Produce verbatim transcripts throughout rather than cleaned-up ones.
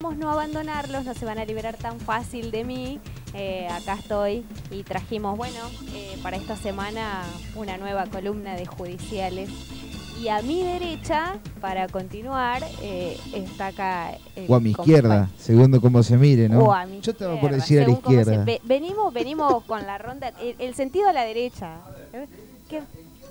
prometemos no abandonarlos, no se van a liberar tan fácil de mí. Eh, acá estoy y trajimos, bueno, eh, para esta semana una nueva columna de judiciales. Y a mi derecha, para continuar, eh, está acá... El o a mi izquierda, según cómo se mire, ¿no? O a mi Yo estaba izquierda, por decir a la izquierda. Se, ve, venimos, venimos con la ronda, el, el sentido a la derecha. ¿Qué?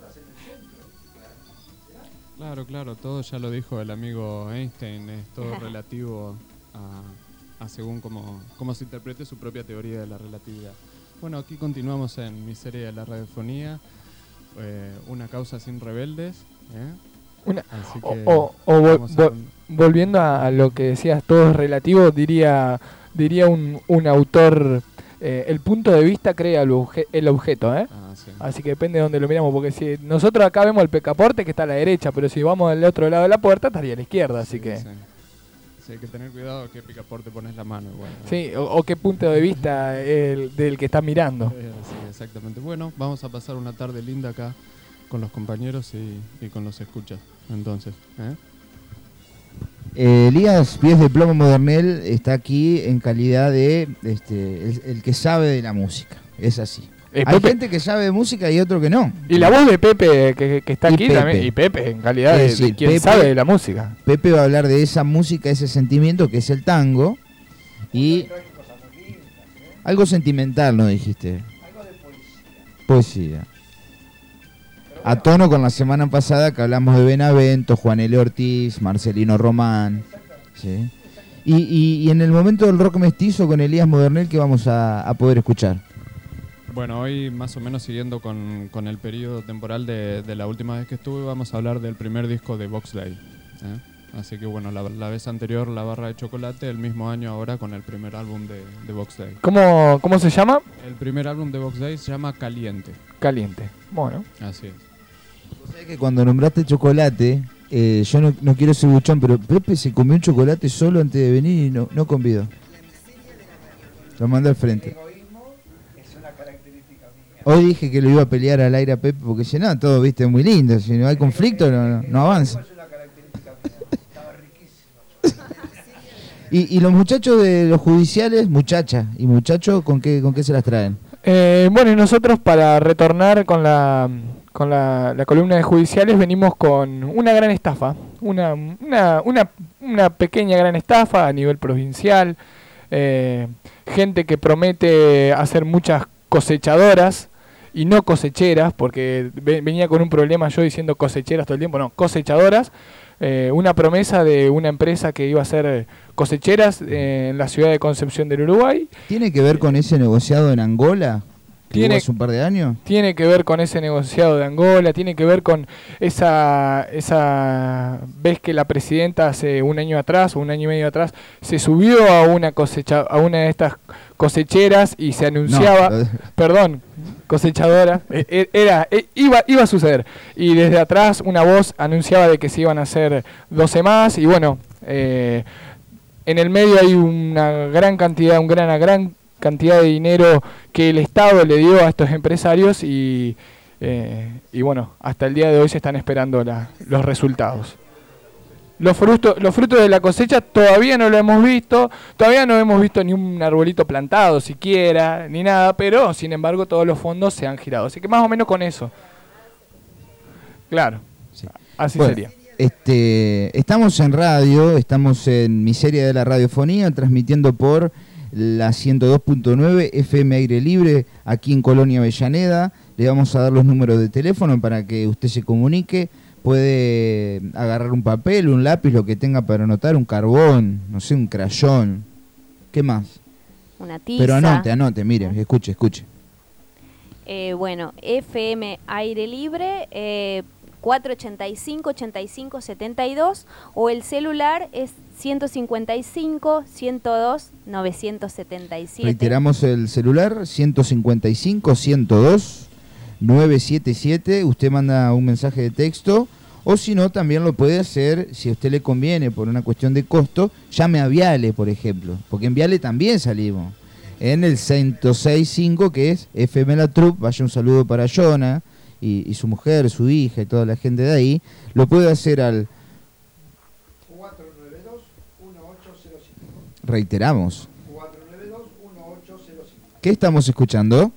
Claro, claro, todo ya lo dijo el amigo Einstein, es todo relativo a, a según cómo, cómo se interprete su propia teoría de la relatividad. Bueno, aquí continuamos en Miseria de la Radiofonía, eh, una causa sin rebeldes. ¿Eh? Una, o o, o vol, vol, volviendo a lo que decías, todo es relativo, diría diría un, un autor, eh, el punto de vista crea el, obje, el objeto, ¿eh? Ah, sí. Así que depende de dónde lo miramos, porque si nosotros acá vemos el picaporte que está a la derecha, pero si vamos al otro lado de la puerta estaría a la izquierda, así sí, que... Sí. Sí, hay que tener cuidado a qué picaporte pones la mano. Igual, ¿no? Sí, o, o qué punto de vista el, del que estás mirando. Sí, exactamente. Bueno, vamos a pasar una tarde linda acá con los compañeros y, y con los escuchas. Entonces, ¿eh? Eh, Elías Pies de Plomo Modernel está aquí en calidad de este, el, el que sabe de la música. Es así. Eh, Hay Pepe. gente que sabe de música y otro que no. Y la voz de Pepe que, que está y aquí Pepe. también. Y Pepe en calidad de, decir, de quien Pepe, sabe de la música. Pepe va a hablar de esa música, ese sentimiento que es el tango. Y algo sentimental, ¿no dijiste? Algo de poesía. Poesía. A tono con la semana pasada que hablamos de Benavento, Juan L. Ortiz, Marcelino Román. ¿Sí? Y, y, y en el momento del rock mestizo con Elías Modernel, ¿qué vamos a, a poder escuchar? Bueno, hoy más o menos siguiendo con, con el periodo temporal de, de la última vez que estuve, vamos a hablar del primer disco de Box Day. ¿eh? Así que bueno, la, la vez anterior, La Barra de Chocolate, el mismo año ahora con el primer álbum de, de Box Day. ¿Cómo, ¿Cómo se llama? El primer álbum de Box Day se llama Caliente. Caliente, bueno. Así es. ¿Sabes que cuando nombraste chocolate, eh, yo no, no quiero ser buchón, pero Pepe se comió un chocolate solo antes de venir y no, no convidó? Lo mandó al frente. Hoy dije que lo iba a pelear al aire a Pepe porque si no, todo viste muy lindo. Si no hay conflicto, no, no avanza. y, y los muchachos de los judiciales, muchachas y muchachos, ¿con qué, con qué se las traen? Eh, bueno, y nosotros para retornar con la con la, la columna de judiciales venimos con una gran estafa, una una una, una pequeña gran estafa a nivel provincial, eh, gente que promete hacer muchas cosechadoras y no cosecheras, porque venía con un problema yo diciendo cosecheras todo el tiempo, no, cosechadoras, eh, una promesa de una empresa que iba a hacer cosecheras eh, en la ciudad de Concepción del Uruguay. ¿Tiene que ver con ese negociado en Angola? Tiene, hace un par de años. Tiene que ver con ese negociado de Angola, tiene que ver con esa esa vez que la presidenta hace un año atrás o un año y medio atrás se subió a una cosecha a una de estas cosecheras y se anunciaba, no. perdón, cosechadora, era iba iba a suceder y desde atrás una voz anunciaba de que se iban a hacer doce más y bueno, eh, en el medio hay una gran cantidad, un gran una gran cantidad de dinero que el Estado le dio a estos empresarios y, eh, y bueno, hasta el día de hoy se están esperando la, los resultados. Los frutos, los frutos de la cosecha todavía no lo hemos visto, todavía no hemos visto ni un arbolito plantado siquiera, ni nada, pero sin embargo todos los fondos se han girado. Así que más o menos con eso. Claro, sí. Así bueno, sería. Este, estamos en radio, estamos en Miseria de la Radiofonía, transmitiendo por la ciento dos punto nueve F M Aire Libre, aquí en Colonia Avellaneda. Le vamos a dar los números de teléfono para que usted se comunique. Puede agarrar un papel, un lápiz, lo que tenga para anotar, un carbón, no sé, un crayón. ¿Qué más? Una tiza. Pero anote, anote, mire, escuche, escuche. Eh, bueno, F M Aire Libre, eh, cuatro ochenta y cinco, ochenta y cinco, setenta y dos, o el celular es ciento cincuenta y cinco, ciento dos, novecientos setenta y siete. Reiteramos el celular, ciento cincuenta y cinco, ciento dos, novecientos setenta y siete. Usted manda un mensaje de texto, o si no, también lo puede hacer, si a usted le conviene, por una cuestión de costo, llame a Viale, por ejemplo, porque en Viale también salimos, en el ciento seis punto cinco, que es F M La Troupe. Vaya un saludo para Jonah y, y su mujer, su hija y toda la gente de ahí. Lo puede hacer al reiteramos. ¿Qué estamos escuchando?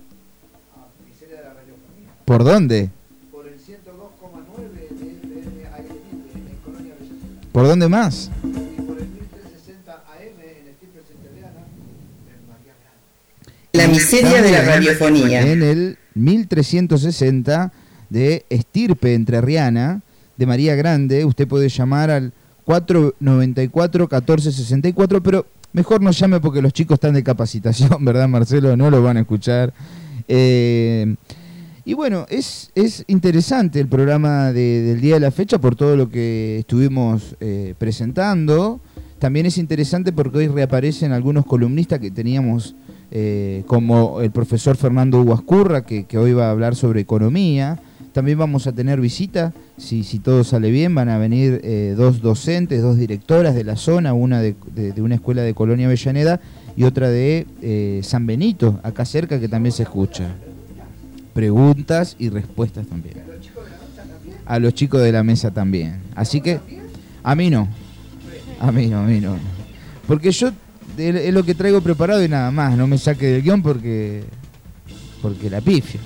¿Por dónde? Por el ciento dos coma nueve de F M A M en Colonia Avellaneda. ¿Por dónde más? Y por el mil trescientos sesenta A M en el Stifel Centuriana, en María Grande. La miseria de la radiofonía. En el mil trescientos sesenta de Estirpe Entrerriana, de María Grande. Usted puede llamar al cuatro noventa y cuatro catorce sesenta y cuatro, pero mejor no llame porque los chicos están de capacitación, ¿verdad, Marcelo? No lo van a escuchar. Eh, y bueno, es, es interesante el programa de, del día de la fecha por todo lo que estuvimos eh, presentando. También es interesante porque hoy reaparecen algunos columnistas que teníamos, eh, como el profesor Fernando Huascurra, que, que hoy va a hablar sobre economía. También vamos a tener visita, si, si todo sale bien, van a venir eh, dos docentes, dos directoras de la zona, una de, de, de una escuela de Colonia Avellaneda y otra de eh, San Benito, acá cerca, que también se escucha. Preguntas y respuestas también. A los chicos de la mesa también. Así que, a mí no. A mí no, a mí no. Porque yo es lo que traigo preparado y nada más, no me saque del guión porque, porque la pifio.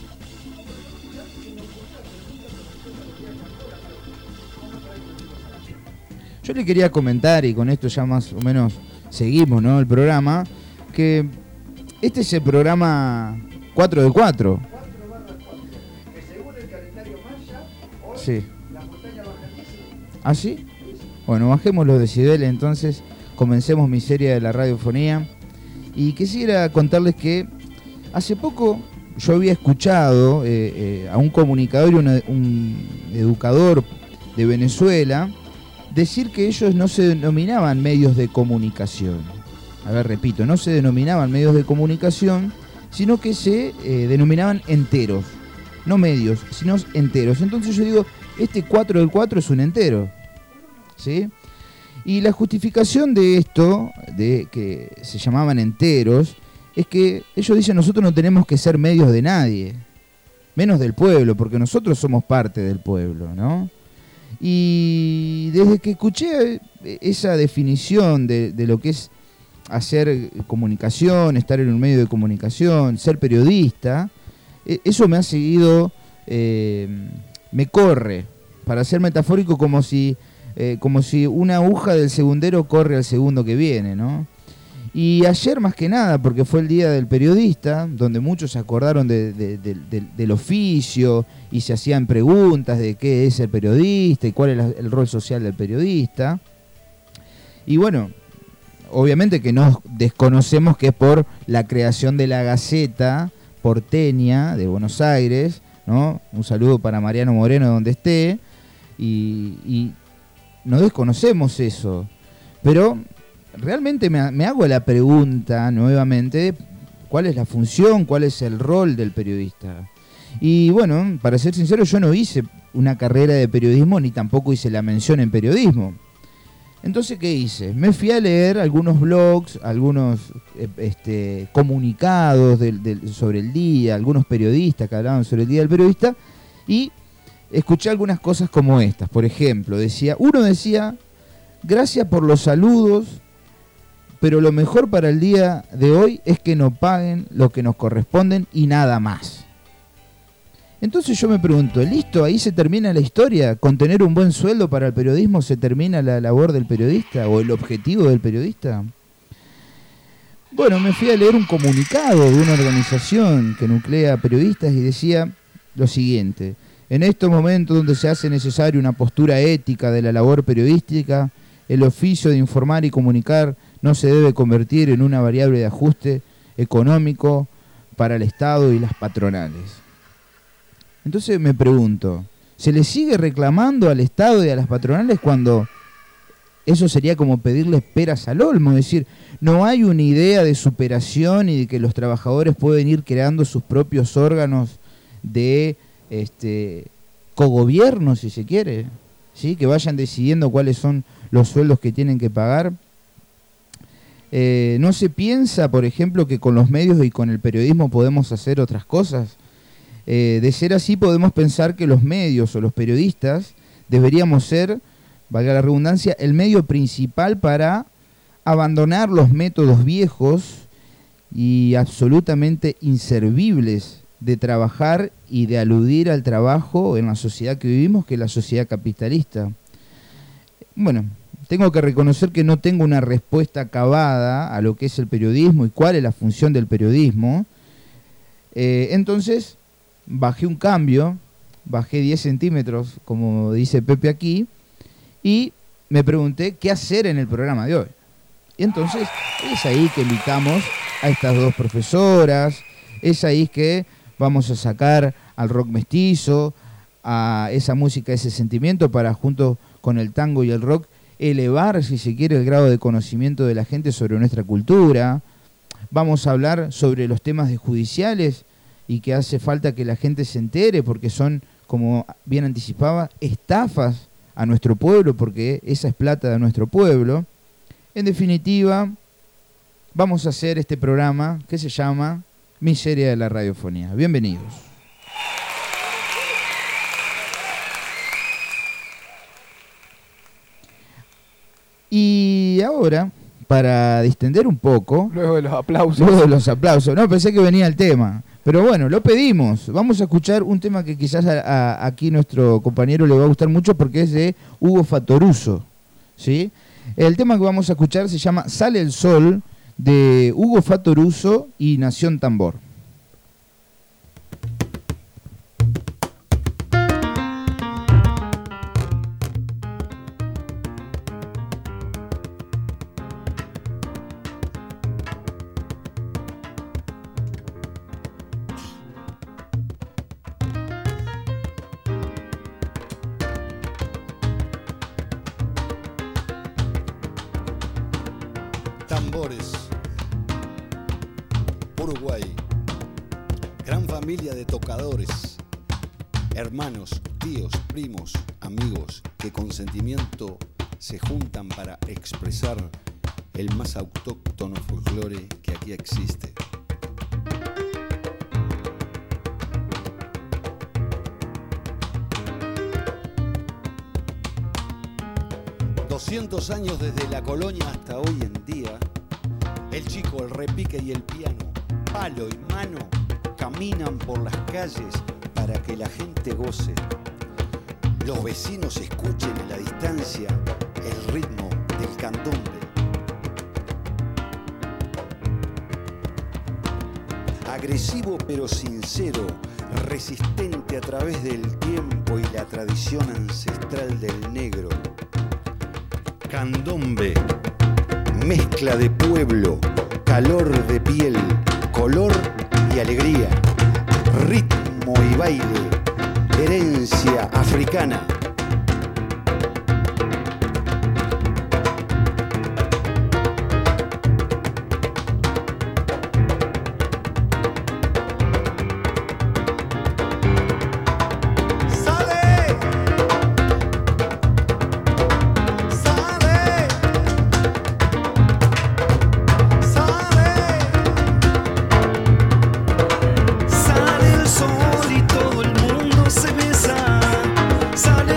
Yo le quería comentar, y con esto ya más o menos seguimos, ¿no?, el programa, que este es el programa cuatro de cuatro. Que según el calendario maya, hoy sí. La montaña baja diez. ¿Ah, sí? Bueno, bajemos los decibeles entonces, comencemos Miseria de la Radiofonía. Y quisiera contarles que hace poco yo había escuchado eh, eh, a un comunicador y una, un educador de Venezuela decir que ellos no se denominaban medios de comunicación. A ver, repito, no se denominaban medios de comunicación, sino que se eh, denominaban enteros. No medios, sino enteros. Entonces yo digo, este cuatro del cuatro es un entero. ¿Sí? Y la justificación de esto, de que se llamaban enteros, es que ellos dicen, nosotros no tenemos que ser medios de nadie, menos del pueblo, porque nosotros somos parte del pueblo, ¿no? Y desde que escuché esa definición de, de lo que es hacer comunicación, estar en un medio de comunicación, ser periodista, eso me ha seguido, eh, me corre, para ser metafórico, como si, eh, como si una aguja del segundero corre al segundo que viene, ¿no? Y ayer más que nada, porque fue el Día del Periodista, donde muchos se acordaron de, de, de, de, del oficio y se hacían preguntas de qué es el periodista y cuál es la, el rol social del periodista. Y bueno, obviamente que no desconocemos que es por la creación de la Gaceta porteña de Buenos Aires, ¿no? Un saludo para Mariano Moreno donde esté, y, y no desconocemos eso, pero realmente me, me hago la pregunta nuevamente, ¿cuál es la función, cuál es el rol del periodista? Y bueno, para ser sincero, yo no hice una carrera de periodismo ni tampoco hice la mención en periodismo. Entonces, ¿qué hice? Me fui a leer algunos blogs, algunos este, comunicados del, del, sobre el día, algunos periodistas que hablaban sobre el Día del Periodista, y escuché algunas cosas como estas. Por ejemplo, decía, uno decía, gracias por los saludos, pero lo mejor para el día de hoy es que nos paguen lo que nos corresponden y nada más. Entonces yo me pregunto, ¿listo? ¿Ahí se termina la historia? ¿Con tener un buen sueldo para el periodismo se termina la labor del periodista o el objetivo del periodista? Bueno, me fui a leer un comunicado de una organización que nuclea periodistas y decía lo siguiente: en estos momentos donde se hace necesaria una postura ética de la labor periodística, el oficio de informar y comunicar no se debe convertir en una variable de ajuste económico para el Estado y las patronales. Entonces me pregunto, ¿se le sigue reclamando al Estado y a las patronales cuando eso sería como pedirles peras al olmo? Es decir, no hay una idea de superación y de que los trabajadores pueden ir creando sus propios órganos de este cogobierno, si se quiere, ¿sí? Que vayan decidiendo cuáles son los sueldos que tienen que pagar. Eh, ¿no se piensa, por ejemplo, que con los medios y con el periodismo podemos hacer otras cosas? Eh, de ser así, podemos pensar que los medios o los periodistas deberíamos ser, valga la redundancia, el medio principal para abandonar los métodos viejos y absolutamente inservibles de trabajar y de aludir al trabajo en la sociedad que vivimos, que es la sociedad capitalista. Bueno, tengo que reconocer que no tengo una respuesta acabada a lo que es el periodismo y cuál es la función del periodismo. Eh, entonces, bajé un cambio, bajé diez centímetros, como dice Pepe aquí, y me pregunté qué hacer en el programa de hoy. Y entonces es ahí que invitamos a estas dos profesoras, es ahí que vamos a sacar al rock mestizo, a esa música, ese sentimiento, para junto con el tango y el rock elevar, si se quiere, el grado de conocimiento de la gente sobre nuestra cultura. Vamos a hablar sobre los temas de judiciales y que hace falta que la gente se entere porque son, como bien anticipaba, estafas a nuestro pueblo, porque esa es plata de nuestro pueblo. En definitiva, vamos a hacer este programa que se llama Miseria de la Radiofonía. Bienvenidos. Y ahora, para distender un poco... Luego de los aplausos. Luego de los aplausos. No, pensé que venía el tema. Pero bueno, lo pedimos. Vamos a escuchar un tema que quizás a, a, aquí nuestro compañero le va a gustar mucho porque es de Hugo Fattoruso, ¿sí? El tema que vamos a escuchar se llama Sale el Sol, de Hugo Fattoruso y Nación Tambor. Tambores, Uruguay, gran familia de tocadores, hermanos, tíos, primos, amigos que con sentimiento se juntan para expresar el más autóctono folclore que aquí existe. doscientos años desde la colonia hasta hoy en día, el chico, el repique y el piano, palo y mano, caminan por las calles para que la gente goce. Los vecinos escuchen a la distancia el ritmo del candombe. Agresivo pero sincero, resistente a través del tiempo y la tradición ancestral del negro. Candombe, mezcla de pueblo, calor de piel, color y alegría, ritmo y baile, herencia africana. Sale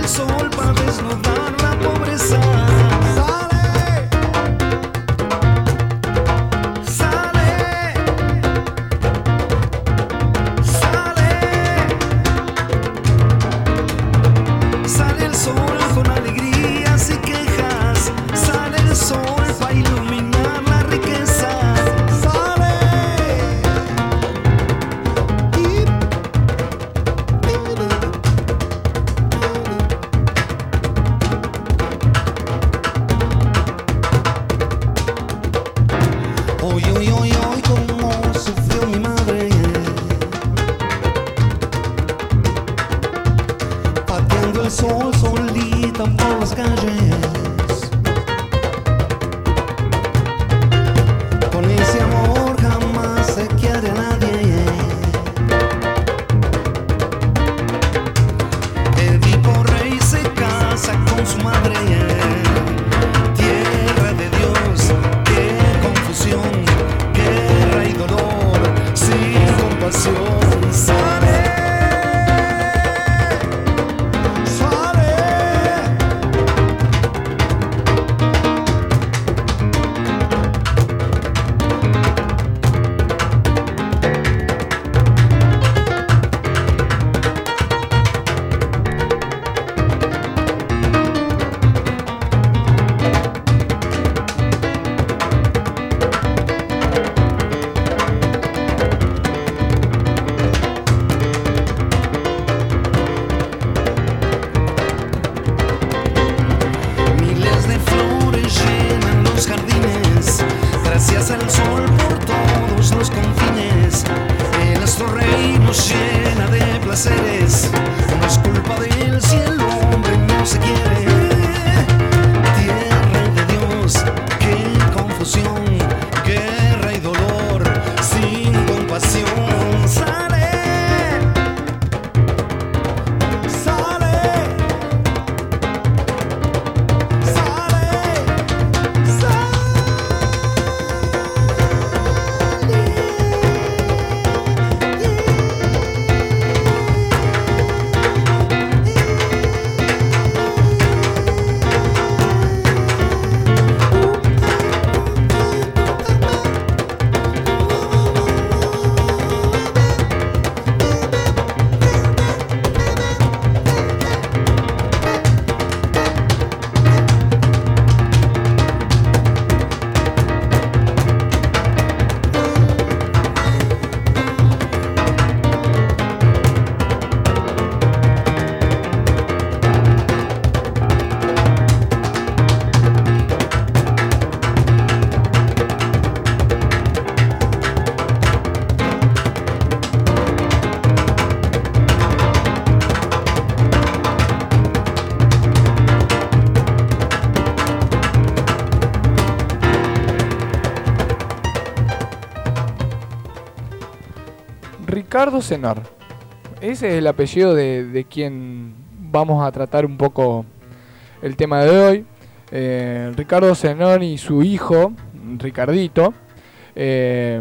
Ricardo Senor. Ese es el apellido de, de quien vamos a tratar un poco el tema de hoy. Eh, Ricardo Senor y su hijo, Ricardito, eh,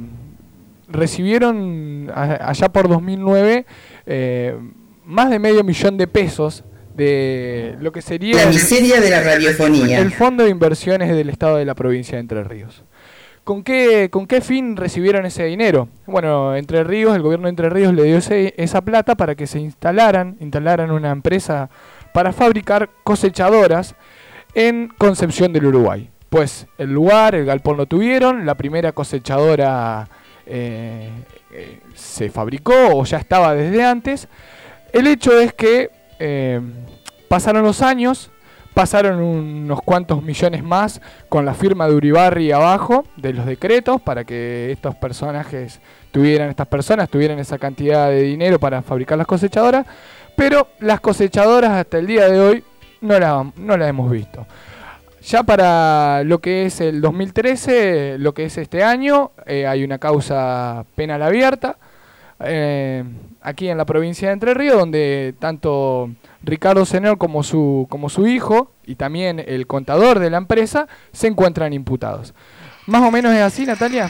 recibieron a, allá por dos mil nueve eh, más de medio millón de pesos de lo que sería la miseria de la radiofonía, el Fondo de Inversiones del Estado de la Provincia de Entre Ríos. ¿Con qué, ¿Con qué fin recibieron ese dinero? Bueno, Entre Ríos, el gobierno de Entre Ríos le dio ese, esa plata para que se instalaran, instalaran una empresa para fabricar cosechadoras en Concepción del Uruguay. Pues el lugar, el galpón lo tuvieron, la primera cosechadora eh, eh, se fabricó o ya estaba desde antes. El hecho es que eh, pasaron los años, pasaron unos cuantos millones más con la firma de Uribarri abajo de los decretos para que estos personajes tuvieran, estas personas tuvieran esa cantidad de dinero para fabricar las cosechadoras, pero las cosechadoras hasta el día de hoy no las no la hemos visto. Ya para lo que es el dos mil trece, lo que es este año, eh, hay una causa penal abierta eh, aquí en la provincia de Entre Ríos, donde tanto Ricardo Senor como su, como su hijo y también el contador de la empresa se encuentran imputados. ¿Más o menos es así, Natalia?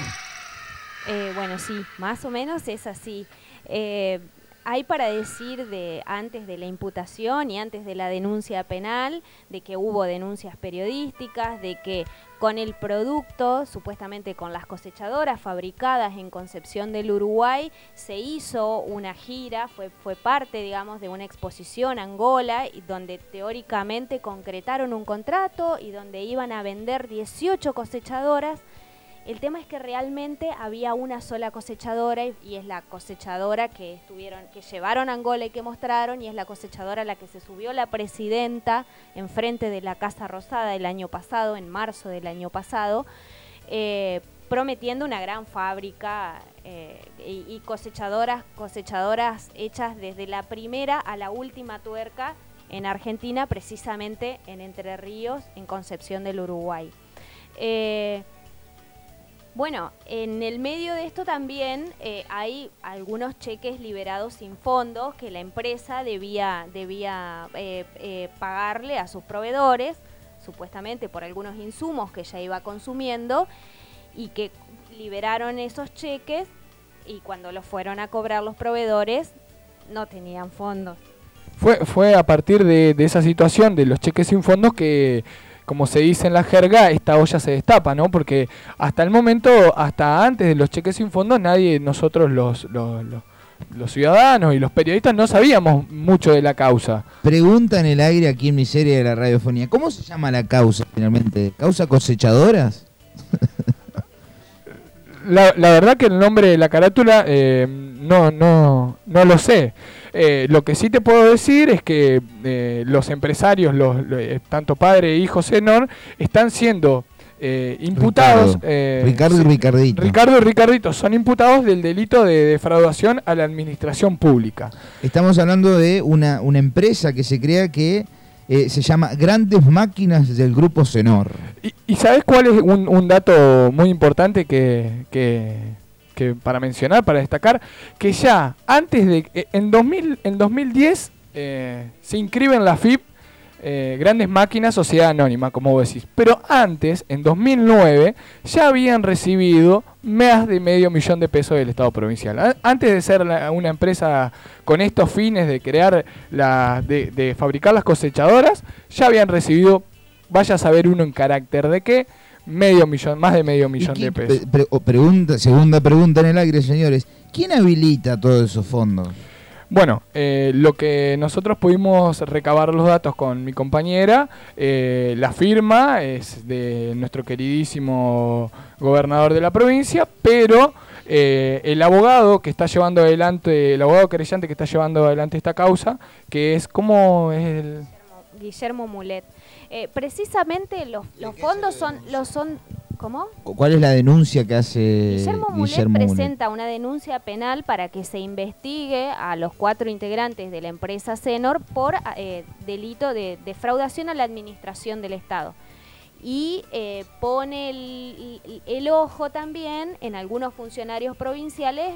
Eh, bueno, sí, más o menos es así. Eh, hay para decir de antes de la imputación y antes de la denuncia penal, de que hubo denuncias periodísticas, de que con el producto, supuestamente con las cosechadoras fabricadas en Concepción del Uruguay, se hizo una gira, fue, fue parte, digamos, de una exposición a Angola, y donde teóricamente concretaron un contrato y donde iban a vender dieciocho cosechadoras. El tema es que realmente había una sola cosechadora y, y es la cosechadora que estuvieron, que llevaron a Angola y que mostraron, y es la cosechadora a la que se subió la presidenta enfrente de la Casa Rosada el año pasado, en marzo del año pasado, eh, prometiendo una gran fábrica eh, y, y cosechadoras, cosechadoras hechas desde la primera a la última tuerca en Argentina, precisamente en Entre Ríos, en Concepción del Uruguay. Eh, Bueno, en el medio de esto también eh, hay algunos cheques liberados sin fondos que la empresa debía, debía eh, eh, pagarle a sus proveedores, supuestamente por algunos insumos que ya iba consumiendo, y que liberaron esos cheques, y cuando los fueron a cobrar los proveedores no tenían fondos. Fue, fue a partir de, de esa situación de los cheques sin fondos que, como se dice en la jerga, esta olla se destapa, ¿no? Porque hasta el momento, hasta antes de los cheques sin fondos, nadie, nosotros los, los, los, los ciudadanos y los periodistas no sabíamos mucho de la causa. Pregunta en el aire aquí en Miseria de la Radiofonía, ¿cómo se llama la causa finalmente? ¿Causa cosechadoras? La, la verdad que el nombre de la carátula eh, no, no, no lo sé. Eh, lo que sí te puedo decir es que eh, los empresarios, los, los, tanto padre e hijo Senor, están siendo eh, imputados. Ricardo, eh, Ricardo y Ricardito. Ricardo y Ricardito son imputados del delito de defraudación a la administración pública. Estamos hablando de una, una empresa que se crea que eh, se llama Grandes Máquinas del Grupo Senor. ¿Y, y sabes cuál es un, un dato muy importante que... que que para mencionar, para destacar, que ya antes de, eh, en, dos mil, en dos mil diez eh, se inscribe en la F I P eh, Grandes Máquinas Sociedad Anónima, como vos decís, pero antes, en dos mil nueve, ya habían recibido más de medio millón de pesos del Estado provincial. A, antes de ser la, una empresa con estos fines de crear, la, de, de fabricar las cosechadoras, ya habían recibido, vaya a saber uno en carácter de qué, medio millón, más de medio millón de pesos. Pre pregunta, segunda pregunta en el aire, señores. ¿Quién habilita todos esos fondos? Bueno, eh, lo que nosotros pudimos recabar los datos con mi compañera, eh, la firma es de nuestro queridísimo gobernador de la provincia, pero eh, el abogado que está llevando adelante, el abogado querellante que está llevando adelante esta causa, que es como es el... Guillermo Mulet. Eh, precisamente los, los fondos son, los son, ¿cómo? ¿Cuál es la denuncia que hace Guillermo Mulet? Guillermo presenta una denuncia penal para que se investigue a los cuatro integrantes de la empresa Senor por eh, delito de defraudación a la administración del Estado. Y eh, pone el, el ojo también en algunos funcionarios provinciales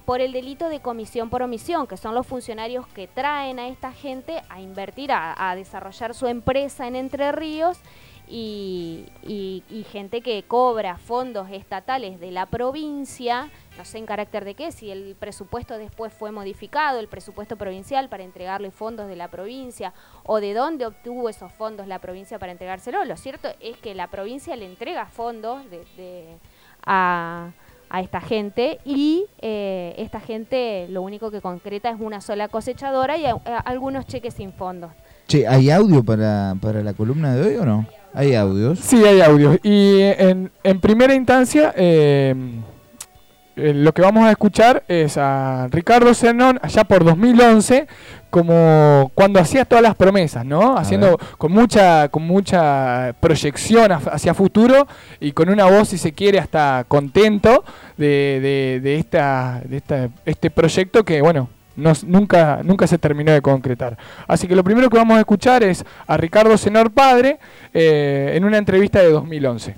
por el delito de comisión por omisión, que son los funcionarios que traen a esta gente a invertir, a, a desarrollar su empresa en Entre Ríos, y, y, y gente que cobra fondos estatales de la provincia, no sé en carácter de qué, si el presupuesto después fue modificado, el presupuesto provincial para entregarle fondos de la provincia, o de dónde obtuvo esos fondos la provincia para entregárselo. Lo cierto es que la provincia le entrega fondos de, de, a, a esta gente, y eh, esta gente lo único que concreta es una sola cosechadora y a, a, algunos cheques sin fondos. Che, ¿hay audio para, para la columna de hoy o no? ¿Hay audios? Sí, hay audios. Y en, en primera instancia, eh, eh, lo que vamos a escuchar es a Ricardo Zenón, allá por dos mil once, como cuando hacía todas las promesas, ¿no? Haciendo con mucha, con mucha proyección hacia futuro, y con una voz, si se quiere, hasta contento de, de, de, esta, de esta, este proyecto que, bueno, No, nunca, nunca se terminó de concretar. Así que lo primero que vamos a escuchar es a Ricardo Zenón padre eh, en una entrevista de dos mil once.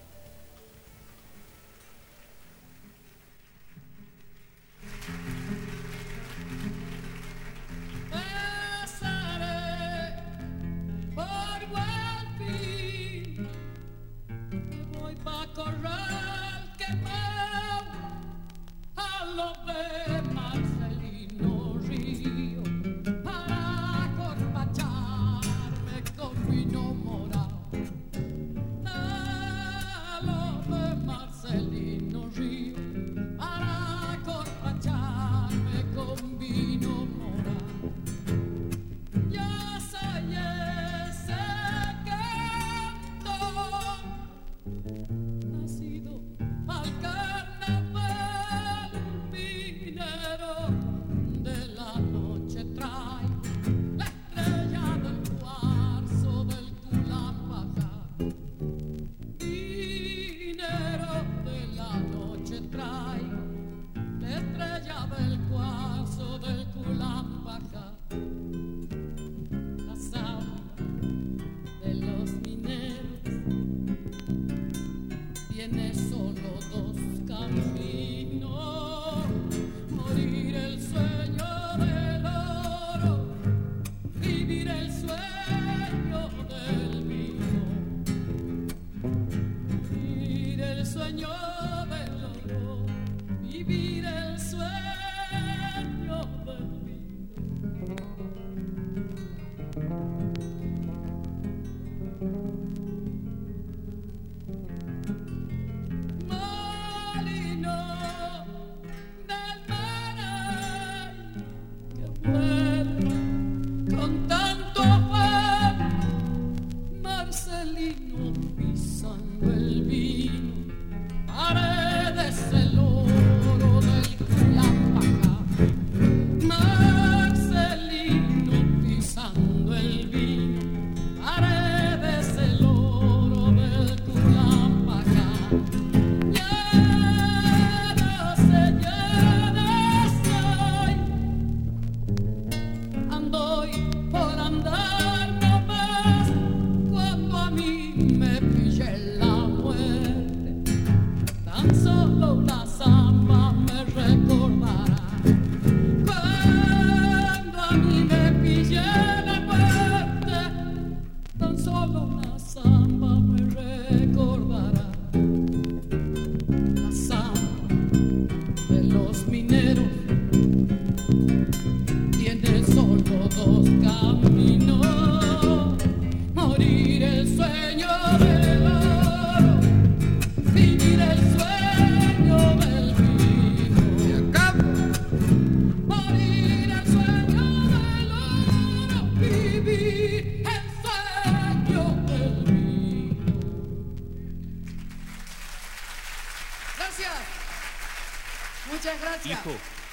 Hijo,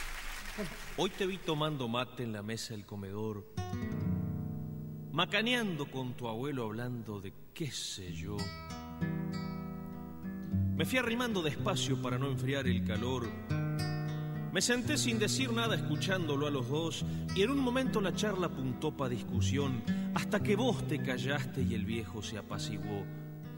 hoy te vi tomando mate en la mesa del comedor, macaneando con tu abuelo hablando de qué sé yo. Me fui arrimando despacio para no enfriar el calor. Me senté sin decir nada escuchándolo a los dos, y en un momento la charla apuntó pa' discusión, hasta que vos te callaste y el viejo se apaciguó.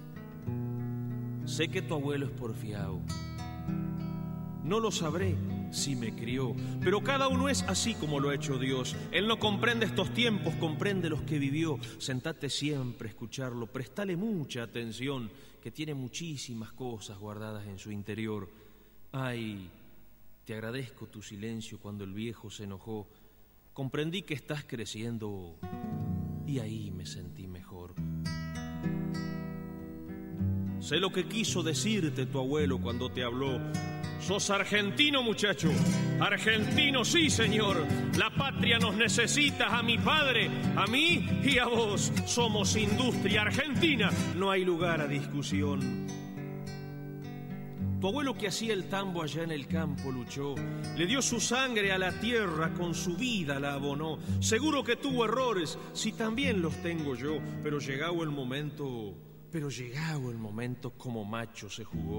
Sé que tu abuelo es porfiado. No lo sabré sí me crió, pero cada uno es así como lo ha hecho Dios. Él no comprende estos tiempos, comprende los que vivió. Sentate siempre a escucharlo, prestale mucha atención, que tiene muchísimas cosas guardadas en su interior. Ay, te agradezco tu silencio cuando el viejo se enojó. Comprendí que estás creciendo y ahí me sentí mejor. Sé lo que quiso decirte tu abuelo cuando te habló. Sos argentino, muchacho. Argentino, sí, señor. La patria nos necesita, a mi padre, a mí y a vos. Somos industria argentina, no hay lugar a discusión. Tu abuelo que hacía el tambo allá en el campo luchó, le dio su sangre a la tierra, con su vida la abonó. Seguro que tuvo errores, si también los tengo yo, pero llegado el momento, pero llegado el momento como macho se jugó.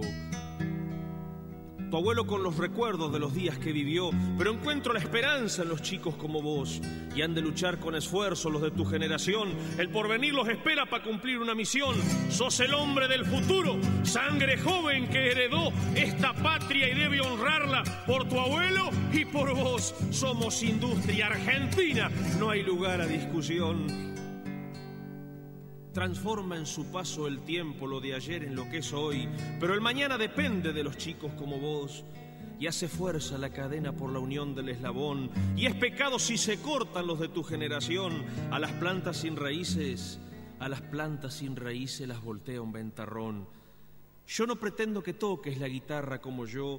Tu abuelo con los recuerdos de los días que vivió, pero encuentro la esperanza en los chicos como vos, y han de luchar con esfuerzo los de tu generación. El porvenir los espera para cumplir una misión. Sos el hombre del futuro, sangre joven que heredó esta patria y debe honrarla por tu abuelo y por vos. Somos industria argentina, no hay lugar a discusión. Transforma en su paso el tiempo lo de ayer en lo que es hoy, pero el mañana depende de los chicos como vos. Y hace fuerza la cadena por la unión del eslabón, y es pecado si se cortan los de tu generación. A las plantas sin raíces, a las plantas sin raíces las voltea un ventarrón. Yo no pretendo que toques la guitarra como yo.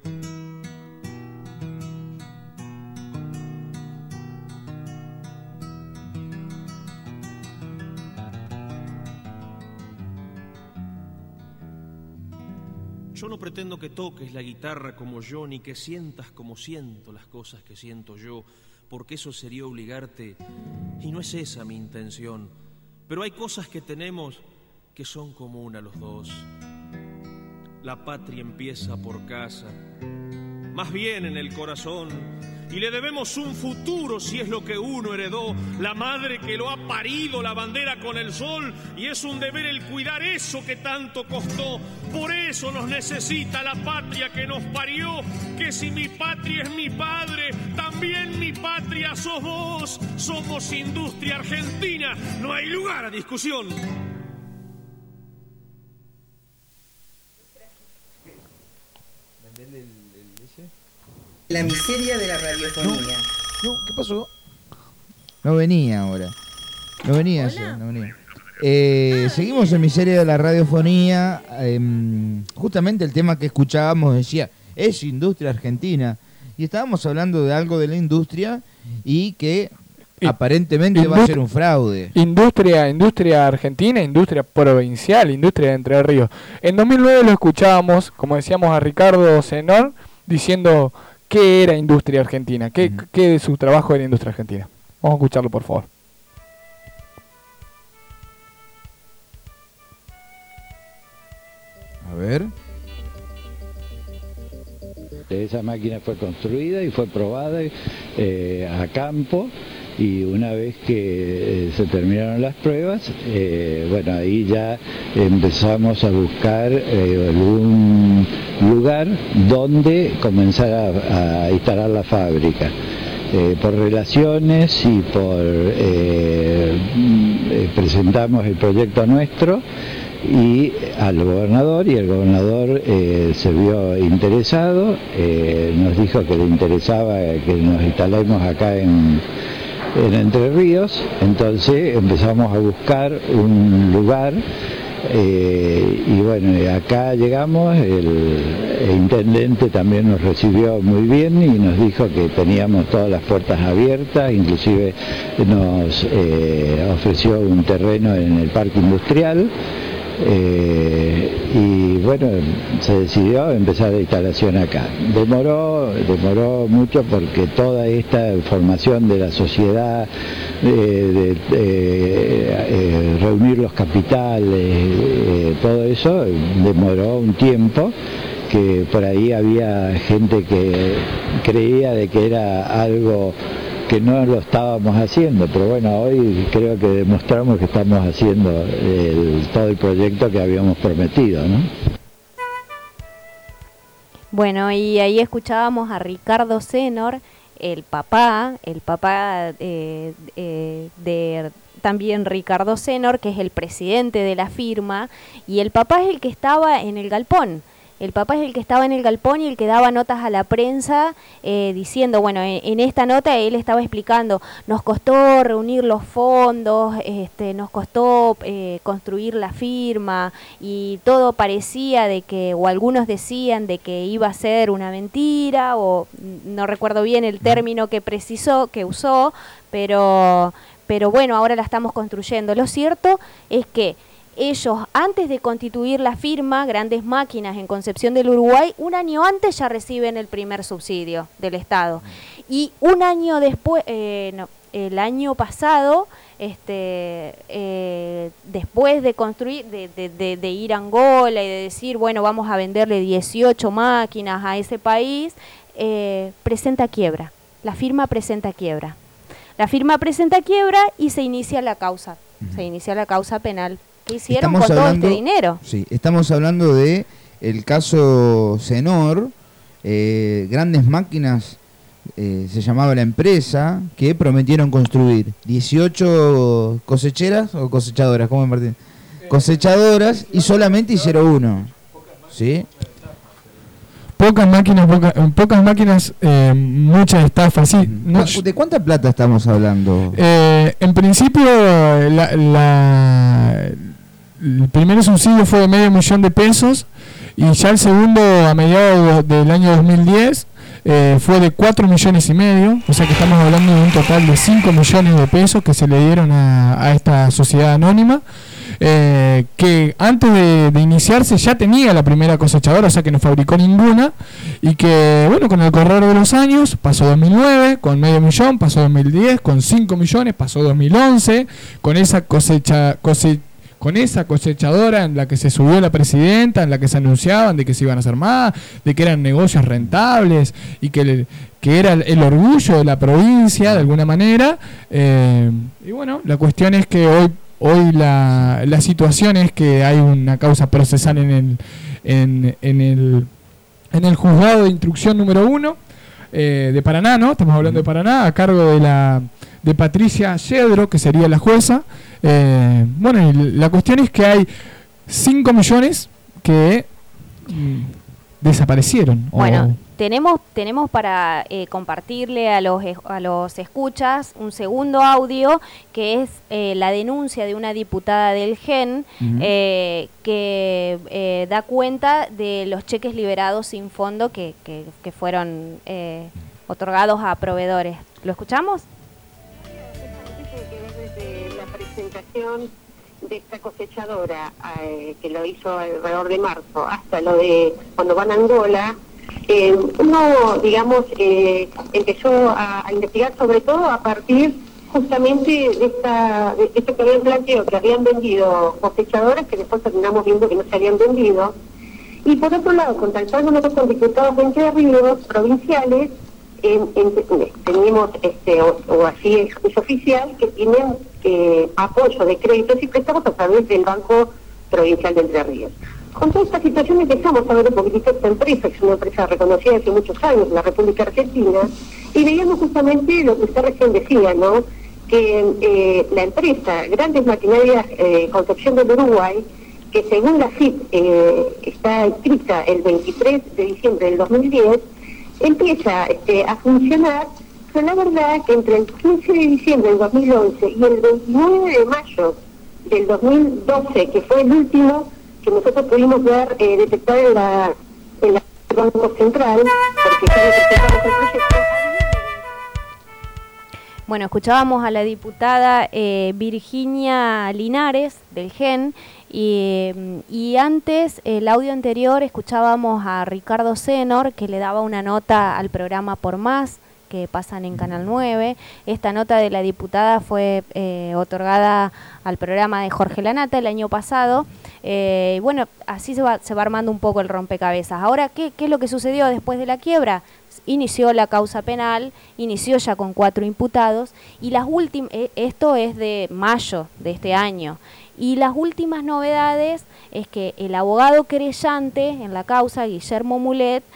Yo no pretendo que toques la guitarra como yo, ni que sientas como siento las cosas que siento yo, porque eso sería obligarte, y no es esa mi intención. Pero hay cosas que tenemos que son comunes a los dos. La patria empieza por casa, más bien en el corazón, y le debemos un futuro si es lo que uno heredó. La madre que lo ha parido, la bandera con el sol, y es un deber el cuidar eso que tanto costó. Por eso nos necesita la patria que nos parió, que si mi patria es mi padre, también mi patria sos vos. Somos industria argentina, no hay lugar a discusión. La miseria de la radiofonía. No, ¿qué pasó? No venía ahora. No venía, Hola. eso, no venía. Eh, seguimos en Miseria de la Radiofonía. Eh, justamente el tema que escuchábamos decía, es industria argentina. Y estábamos hablando de algo de la industria y que Y- aparentemente industria- va a ser un fraude. Industria, industria argentina, industria provincial, industria de Entre Ríos. En dos mil nueve lo escuchábamos, como decíamos, a Ricardo Zenón diciendo qué era industria argentina, qué, Ujú. qué de su trabajo era industria argentina. Vamos a escucharlo, por favor. A ver. Esa máquina fue construida y fue probada eh, a campo, y una vez que eh, se terminaron las pruebas, eh, bueno, ahí ya empezamos a buscar eh, algún lugar donde comenzar a, a instalar la fábrica. Eh, por relaciones y por eh, eh, presentamos el proyecto nuestro y al gobernador, y el gobernador eh, se vio interesado, eh, nos dijo que le interesaba que nos instalemos acá en, en Entre Ríos. Entonces empezamos a buscar un lugar, eh, y bueno, acá llegamos. El, el intendente también nos recibió muy bien y nos dijo que teníamos todas las puertas abiertas, inclusive nos eh, ofreció un terreno en el parque industrial. Eh, y bueno, se decidió empezar la instalación acá. Demoró, demoró mucho porque toda esta formación de la sociedad, eh, de, de eh, reunir los capitales, eh, todo eso demoró un tiempo, que por ahí había gente que creía de que era algo que no lo estábamos haciendo, pero bueno, hoy creo que demostramos que estamos haciendo el, todo el proyecto que habíamos prometido, ¿no? Bueno, y ahí escuchábamos a Ricardo Senor, el papá, el papá eh, eh, de también Ricardo Senor, que es el presidente de la firma, y el papá es el que estaba en el galpón. El papá es el que estaba en el galpón y el que daba notas a la prensa eh, diciendo, bueno, en, en esta nota él estaba explicando, nos costó reunir los fondos, este, nos costó eh, construir la firma y todo parecía de que, o algunos decían de que iba a ser una mentira, o no recuerdo bien el término que precisó, que usó, pero, pero bueno, ahora la estamos construyendo. Lo cierto es que ellos, antes de constituir la firma, Grandes Máquinas en Concepción del Uruguay, un año antes ya reciben el primer subsidio del Estado. Y un año después, eh, no, el año pasado, este, eh, después de construir, de, de, de, de ir a Angola y de decir, bueno, vamos a venderle dieciocho máquinas a ese país, eh, presenta quiebra. La firma presenta quiebra. La firma presenta quiebra y se inicia la causa. Uh-huh. Se inicia la causa penal. ¿Qué hicieron estamos con hablando, todo este dinero? Sí, estamos hablando de el caso Senor, eh, Grandes Máquinas, eh, se llamaba la empresa, que prometieron construir dieciocho cosecheras o cosechadoras, ¿cómo es, Martín? Cosechadoras y solamente hicieron uno, ¿sí? Pocas máquinas, poca, pocas máquinas, eh, mucha estafa, sí. No, ¿de cuánta plata estamos hablando? Eh, en principio, la, la, el primer subsidio fue de medio millón de pesos y ya el segundo, a mediados del año dos mil diez, eh, fue de cuatro millones y medio, o sea que estamos hablando de un total de cinco millones de pesos que se le dieron a, a esta sociedad anónima. Eh, que antes de, de iniciarse ya tenía la primera cosechadora, o sea que no fabricó ninguna, y que bueno, con el correr de los años pasó dos mil nueve con medio millón, pasó dos mil diez con cinco millones, pasó dos mil once con esa cosecha cose, con esa cosechadora en la que se subió la presidenta, en la que se anunciaban de que se iban a hacer más, de que eran negocios rentables y que, le, que era el, el orgullo de la provincia de alguna manera. Eh, y bueno, la cuestión es que hoy Hoy la, la situación es que hay una causa procesal en el, en, en el, en el juzgado de instrucción número uno eh, de Paraná, ¿no? Estamos hablando de Paraná, a cargo de la de Patricia Yedro, que sería la jueza. Eh, bueno, y la cuestión es que hay cinco millones que mm, desaparecieron. Bueno, o, Tenemos, tenemos para eh, compartirle a los, a los escuchas un segundo audio que es eh, la denuncia de una diputada del G E N uh-huh. eh, que eh, da cuenta de los cheques liberados sin fondo que, que, que fueron eh, otorgados a proveedores. ¿Lo escuchamos? Desde la presentación de esta cosechadora eh, que lo hizo alrededor de marzo hasta lo de cuando van a Angola, Eh, uno, digamos, eh, empezó a, a investigar sobre todo a partir justamente de, esta, de esto que habían planteado, que habían vendido cosechadoras que después terminamos viendo que no se habían vendido. Y por otro lado, contactándonos con diputados de Entre Ríos provinciales, en, en, tenemos, este, o, o así es, es oficial, que tienen eh, apoyo de créditos y préstamos a través del Banco Provincial de Entre Ríos. Con toda esta situación empezamos a ver un poquitito esta empresa, que es una empresa reconocida hace muchos años en la República Argentina, y veíamos justamente lo que usted recién decía, ¿no? Que eh, la empresa Grandes Maquinarias eh, Concepción del Uruguay, que según la C I P eh, está inscrita el veintitrés de diciembre del dos mil diez, empieza este, a funcionar, pero la verdad que entre el quince de diciembre del dos mil once y el veintinueve de mayo del dos mil doce, que fue el último que nosotros pudimos ver, eh, detectar en la, en la Banco Central, porque ya detectamos el proyecto. Bueno, escuchábamos a la diputada eh, Virginia Linares del G E N y, y antes, el audio anterior, escuchábamos a Ricardo Senor que le daba una nota al programa Por Más, que pasan en Canal nueve. Esta nota de la diputada fue eh, otorgada al programa de Jorge Lanata el año pasado. Eh, y bueno, así se va, se va armando un poco el rompecabezas. Ahora, ¿qué, qué es lo que sucedió después de la quiebra? Inició la causa penal, inició ya con cuatro imputados, y las últimas, eh, esto es de mayo de este año, y las últimas novedades es que el abogado querellante en la causa, Guillermo Mulet,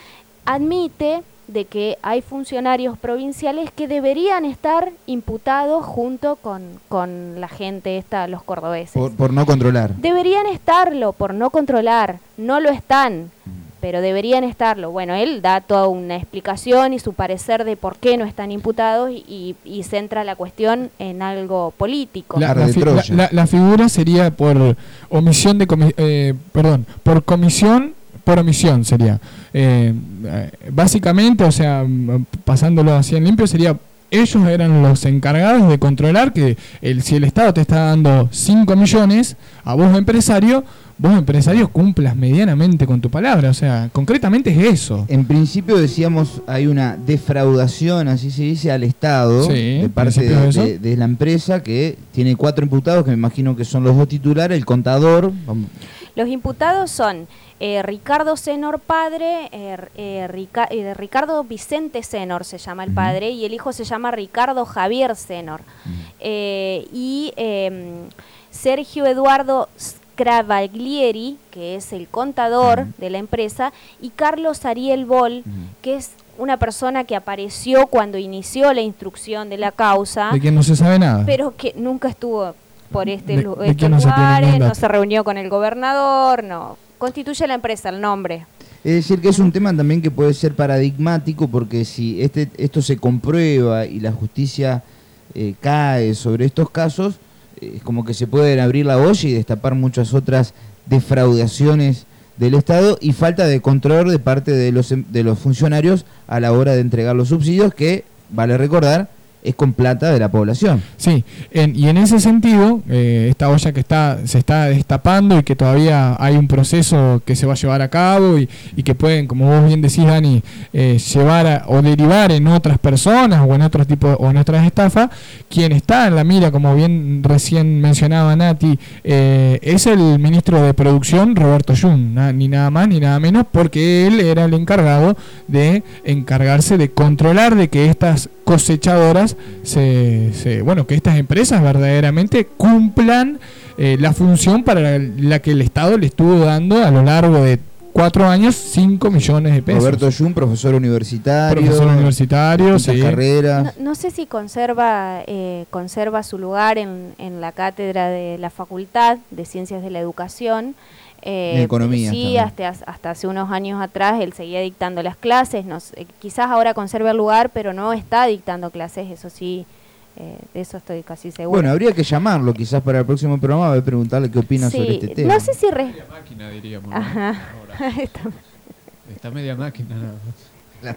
admite de que hay funcionarios provinciales que deberían estar imputados junto con, con la gente esta, los cordobeses. Por, por no controlar. Deberían estarlo, por no controlar, no lo están, pero deberían estarlo. Bueno, él da toda una explicación y su parecer de por qué no están imputados y, y centra la cuestión en algo político. La, la, fi, la, la, la figura sería por omisión de, comi eh, perdón, por comisión, por omisión sería. Eh, básicamente, o sea, pasándolo así en limpio, sería ellos eran los encargados de controlar que el, si el Estado te está dando cinco millones, a vos empresario, vos empresario cumplas medianamente con tu palabra, o sea, concretamente es eso. En principio decíamos, hay una defraudación, así se dice, al Estado, sí, de parte de, de, de la empresa, que tiene cuatro imputados, que me imagino que son los dos titulares, el contador. Los imputados son eh, Ricardo Senor padre, eh, eh, Rica eh, Ricardo Vicente Senor se llama el uh-huh. padre, y el hijo se llama Ricardo Javier Senor. Uh-huh. eh, y eh, Sergio Eduardo Cravaglieri, que es el contador uh-huh. de la empresa, y Carlos Ariel Bol, uh-huh. que es una persona que apareció cuando inició la instrucción de la causa. De quien no se sabe nada. Pero que nunca estuvo por este de, lu de estos no lugares, se no se reunió con el gobernador, no. Constituye la empresa, el nombre. Es decir, que es un tema también que puede ser paradigmático, porque si este esto se comprueba y la justicia eh, cae sobre estos casos, es eh, como que se pueden abrir la olla y destapar muchas otras defraudaciones del Estado y falta de control de parte de los, de los funcionarios a la hora de entregar los subsidios, que, vale recordar, es con plata de la población. Sí, en, y en ese sentido, eh, esta olla que está se está destapando y que todavía hay un proceso que se va a llevar a cabo y, y que pueden, como vos bien decís, Dani, eh, llevar a, o derivar en otras personas o en otros tipos o en otras estafas. Quien está en la mira, como bien recién mencionaba Nati, eh, es el ministro de Producción, Roberto Jun, na, ni nada más ni nada menos, porque él era el encargado de encargarse de controlar de que estas cosechadoras se, se bueno que estas empresas verdaderamente cumplan eh, la función para la, la que el Estado le estuvo dando a lo largo de cuatro años cinco millones de pesos. Roberto Jun, profesor universitario, profesor universitario, sí. carreras. No, no sé si conserva eh, conserva su lugar en, en la cátedra de la Facultad de Ciencias de la Educación. Eh, en economía. Sí, hasta, hasta hace unos años atrás él seguía dictando las clases, no sé, quizás ahora conserve el lugar, pero no está dictando clases, eso sí, eh, de eso estoy casi seguro. Bueno, habría que llamarlo quizás para el próximo programa, a ver, preguntarle qué opina sí, sobre este tema. No sé si... Re... Media máquina, diríamos. ¿no? Ajá. está... está media máquina nada más. Claro.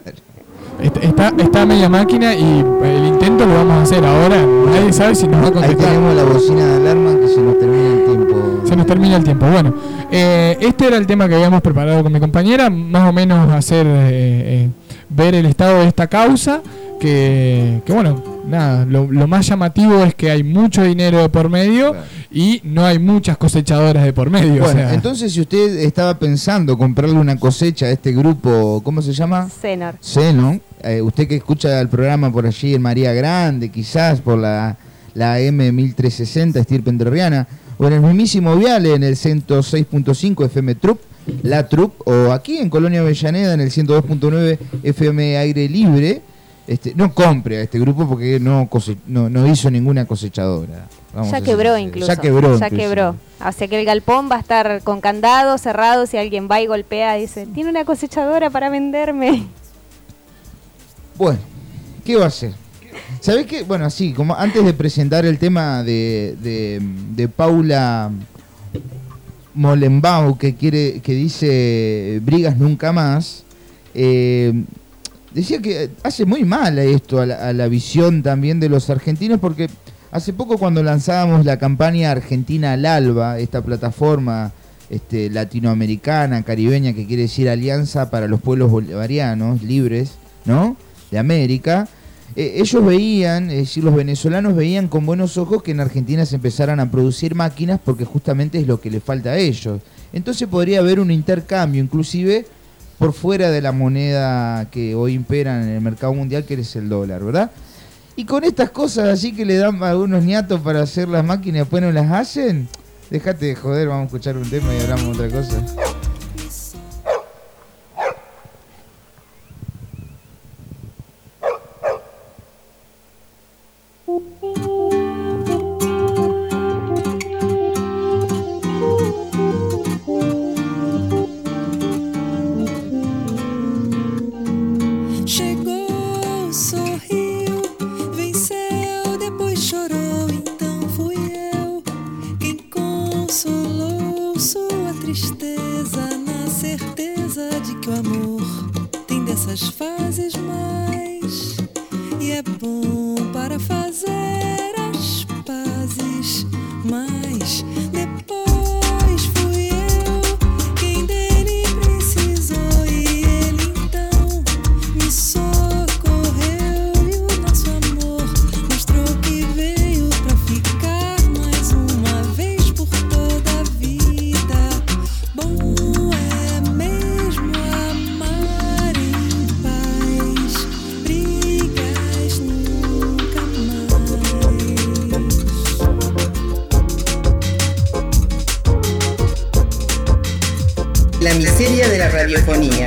Está, está media máquina y el intento lo vamos a hacer ahora. Nadie sabe si nos va a contestar. Ahí tenemos la bocina de alarma que se nos termina el tiempo. Se nos termina el tiempo. Bueno, eh, este era el tema que habíamos preparado con mi compañera. Más o menos hacer eh, eh, ver el estado de esta causa. Que, que bueno, nada, lo, lo más llamativo es que hay mucho dinero de por medio, claro, y no hay muchas cosechadoras de por medio. Bueno, o sea, entonces si usted estaba pensando comprarle una cosecha a este grupo, ¿cómo se llama? Senor. Senor. Eh, usted que escucha el programa por allí en María Grande, quizás por la, la M mil trescientos sesenta, estirpe entrerriana, o en el mismísimo Viale, en el ciento seis punto cinco F M Trup, La Trup, o aquí en Colonia Avellaneda, en el ciento dos punto nueve F M Aire Libre. Este, no compre a este grupo porque no, cose no, no hizo ninguna cosechadora. Vamos ya quebró incluso. Ya quebró. Ya quebró. Hace que el galpón va a estar con candado cerrado. Si alguien va y golpea, dice, tiene una cosechadora para venderme. Bueno, ¿qué va a hacer? ¿Sabés qué? Bueno, así, como antes de presentar el tema de, de, de Paula Molenbau, que quiere, que dice Brigas nunca más, eh, decía que hace muy mal esto a la, a la visión también de los argentinos, porque hace poco cuando lanzábamos la campaña Argentina al Alba, esta plataforma este, latinoamericana, caribeña, que quiere decir Alianza para los Pueblos Bolivarianos Libres, ¿no?, de América, eh, ellos veían, es decir, los venezolanos veían con buenos ojos que en Argentina se empezaran a producir máquinas, porque justamente es lo que les falta a ellos. Entonces podría haber un intercambio, inclusive por fuera de la moneda que hoy impera en el mercado mundial, que es el dólar, ¿verdad? Y con estas cosas así que le dan a algunos ñatos para hacer las máquinas y después no las hacen, déjate de joder, vamos a escuchar un tema y hablamos de otra cosa. Chegou, sorriu, venceu, depois chorou, então fui eu quem consolou sua tristeza, na certeza de que o amor tem dessas fases mais, e é bom para fazer as pazes, mas depois fui eu quem dele precisou, e ele então me socorreu, e o nosso amor mostrou que veio pra ficar mais uma vez por toda a vida. Bom é mesmo amar em paz, brigas nunca mais. La miseria de la radiofonía.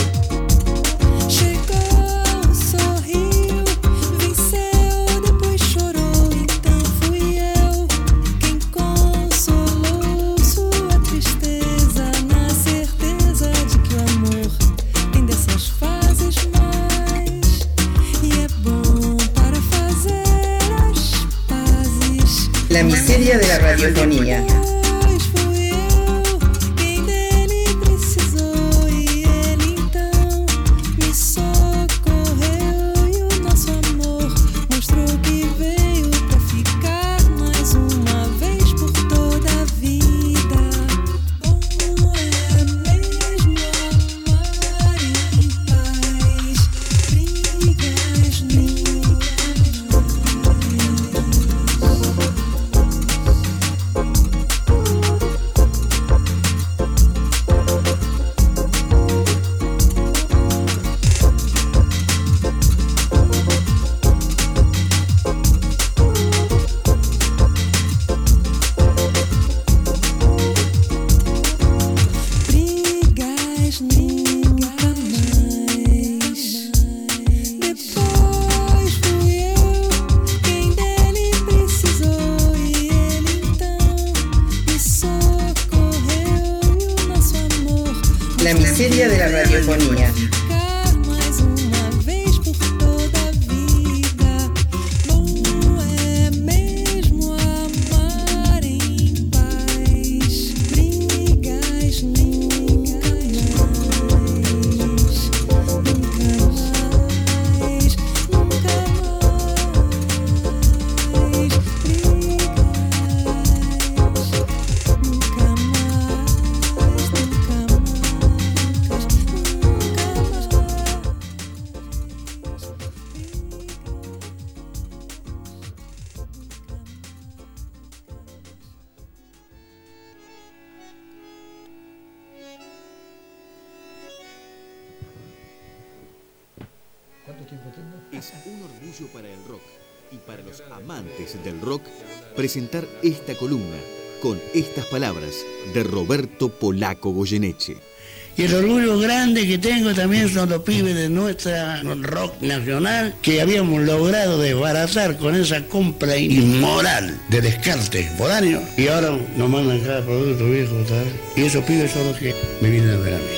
Chegou, sorriu, venceu, depois chorou, então fui eu quem consolou sua tristeza, na certeza de que o amor tem dessas fases mais, e é bom para fazer as pazes. La miseria de la radiofonía. Depois fui eu quem dele precisou, e ele então me socorreu, e o nosso amor mostrou que veio pra ficar mais uma vez por toda a vida. Bom é mesmo amar em paz, brigas nunca brigas nunca mais. Depois fui eu quem dele precisou, e ele então me socorreu, e o nosso amor La miseria de la radiofonía. ficar mais uma vez por toda a vida. Bom é mesmo amar em paz, brigas nunca mais, nunca mais, nunca mais, brigas nunca mais, nunca mais, Es un orgullo para el rock y para los amantes del rock presentar esta columna con estas palabras de Roberto Polaco Goyeneche. Y el orgullo grande que tengo también son los pibes de nuestra rock nacional que habíamos logrado desbaratar con esa compra inmoral de descarte foráneo, y ahora nos mandan cada producto viejo, ¿sabes? Y esos pibes son los que me vienen a ver a mí.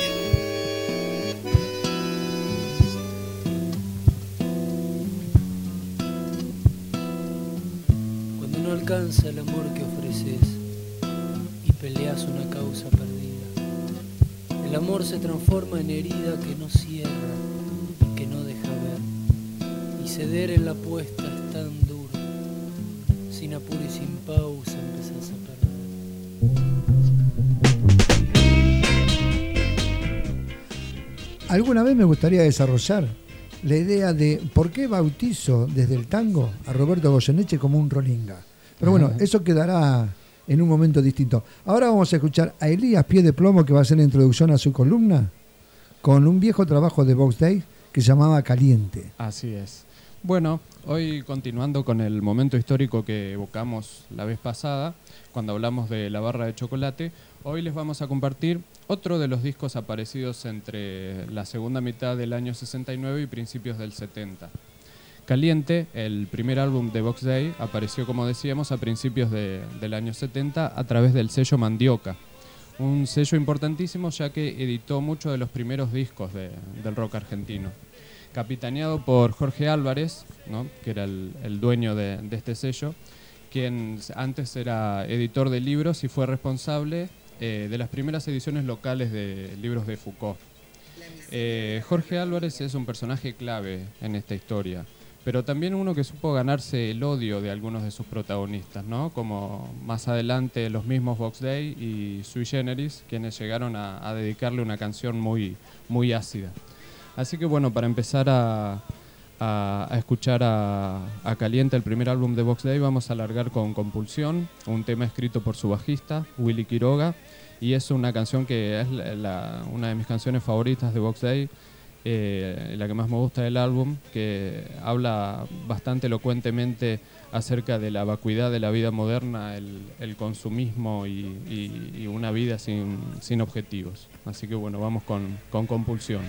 Cuando no alcanza el amor que ofreces y peleas una causa perdida, el amor se transforma en herida que no cierra y que no deja ver, y ceder en la apuesta es tan duro, sin apuro y sin pausa empezás a perder. Alguna vez me gustaría desarrollar la idea de por qué bautizo desde el tango a Roberto Goyeneche como un rolinga. Pero bueno, eso quedará en un momento distinto. Ahora vamos a escuchar a Elías Pie de Plomo, que va a hacer la introducción a su columna con un viejo trabajo de Box Day que se llamaba Caliente. Así es. Bueno, hoy continuando con el momento histórico que evocamos la vez pasada, cuando hablamos de la barra de chocolate, hoy les vamos a compartir otro de los discos aparecidos entre la segunda mitad del año sesenta y nueve y principios del setenta, Caliente, el primer álbum de Box Day, apareció, como decíamos, a principios de, del año setenta a través del sello Mandioca. Un sello importantísimo ya que editó muchos de los primeros discos de, del rock argentino. Capitaneado por Jorge Álvarez, ¿no?, que era el, el dueño de, de este sello, quien antes era editor de libros y fue responsable eh, de las primeras ediciones locales de libros de Foucault. Eh, Jorge Álvarez es un personaje clave en esta historia, pero también uno que supo ganarse el odio de algunos de sus protagonistas, ¿no?, como más adelante los mismos Box Day y Sui Generis, quienes llegaron a, a dedicarle una canción muy, muy ácida. Así que bueno, para empezar a, a, a escuchar a, a Caliente, el primer álbum de Box Day, vamos a largar con Compulsión, un tema escrito por su bajista, Willy Quiroga, y es una canción que es la, la, una de mis canciones favoritas de Box Day, eh, la que más me gusta del álbum, que habla bastante elocuentemente acerca de la vacuidad de la vida moderna, el, el consumismo y, y, y una vida sin, sin objetivos. Así que bueno, vamos con, con Compulsión.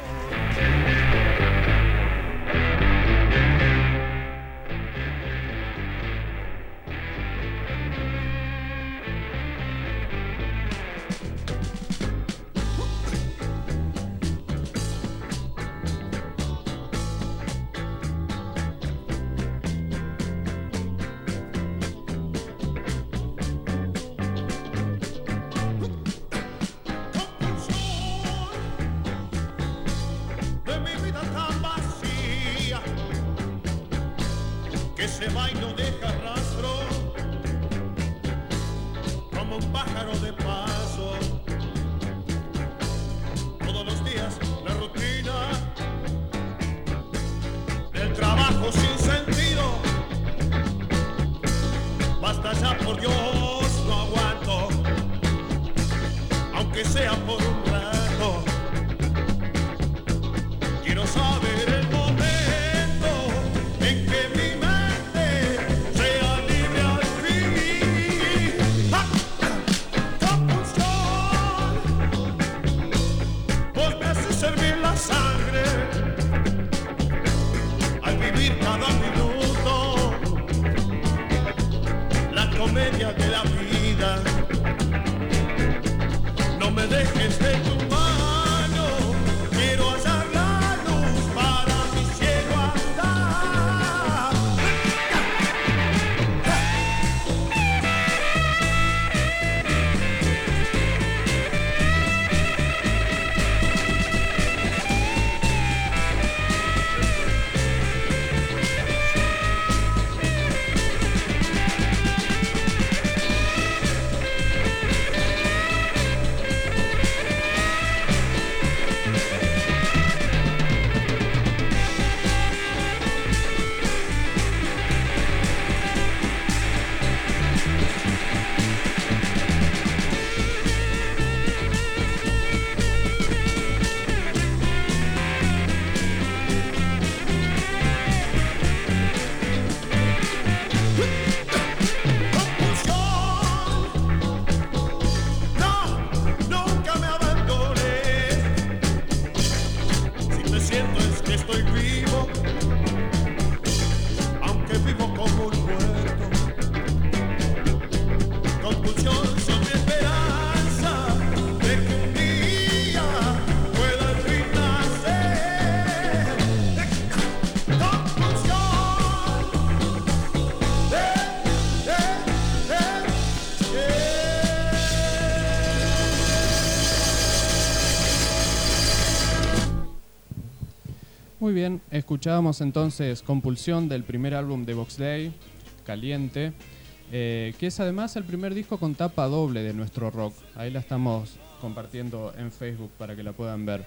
Muy bien, escuchábamos entonces Compulsión del primer álbum de Box Day, Caliente, eh, que es además el primer disco con tapa doble de nuestro rock. Ahí la estamos compartiendo en Facebook para que la puedan ver.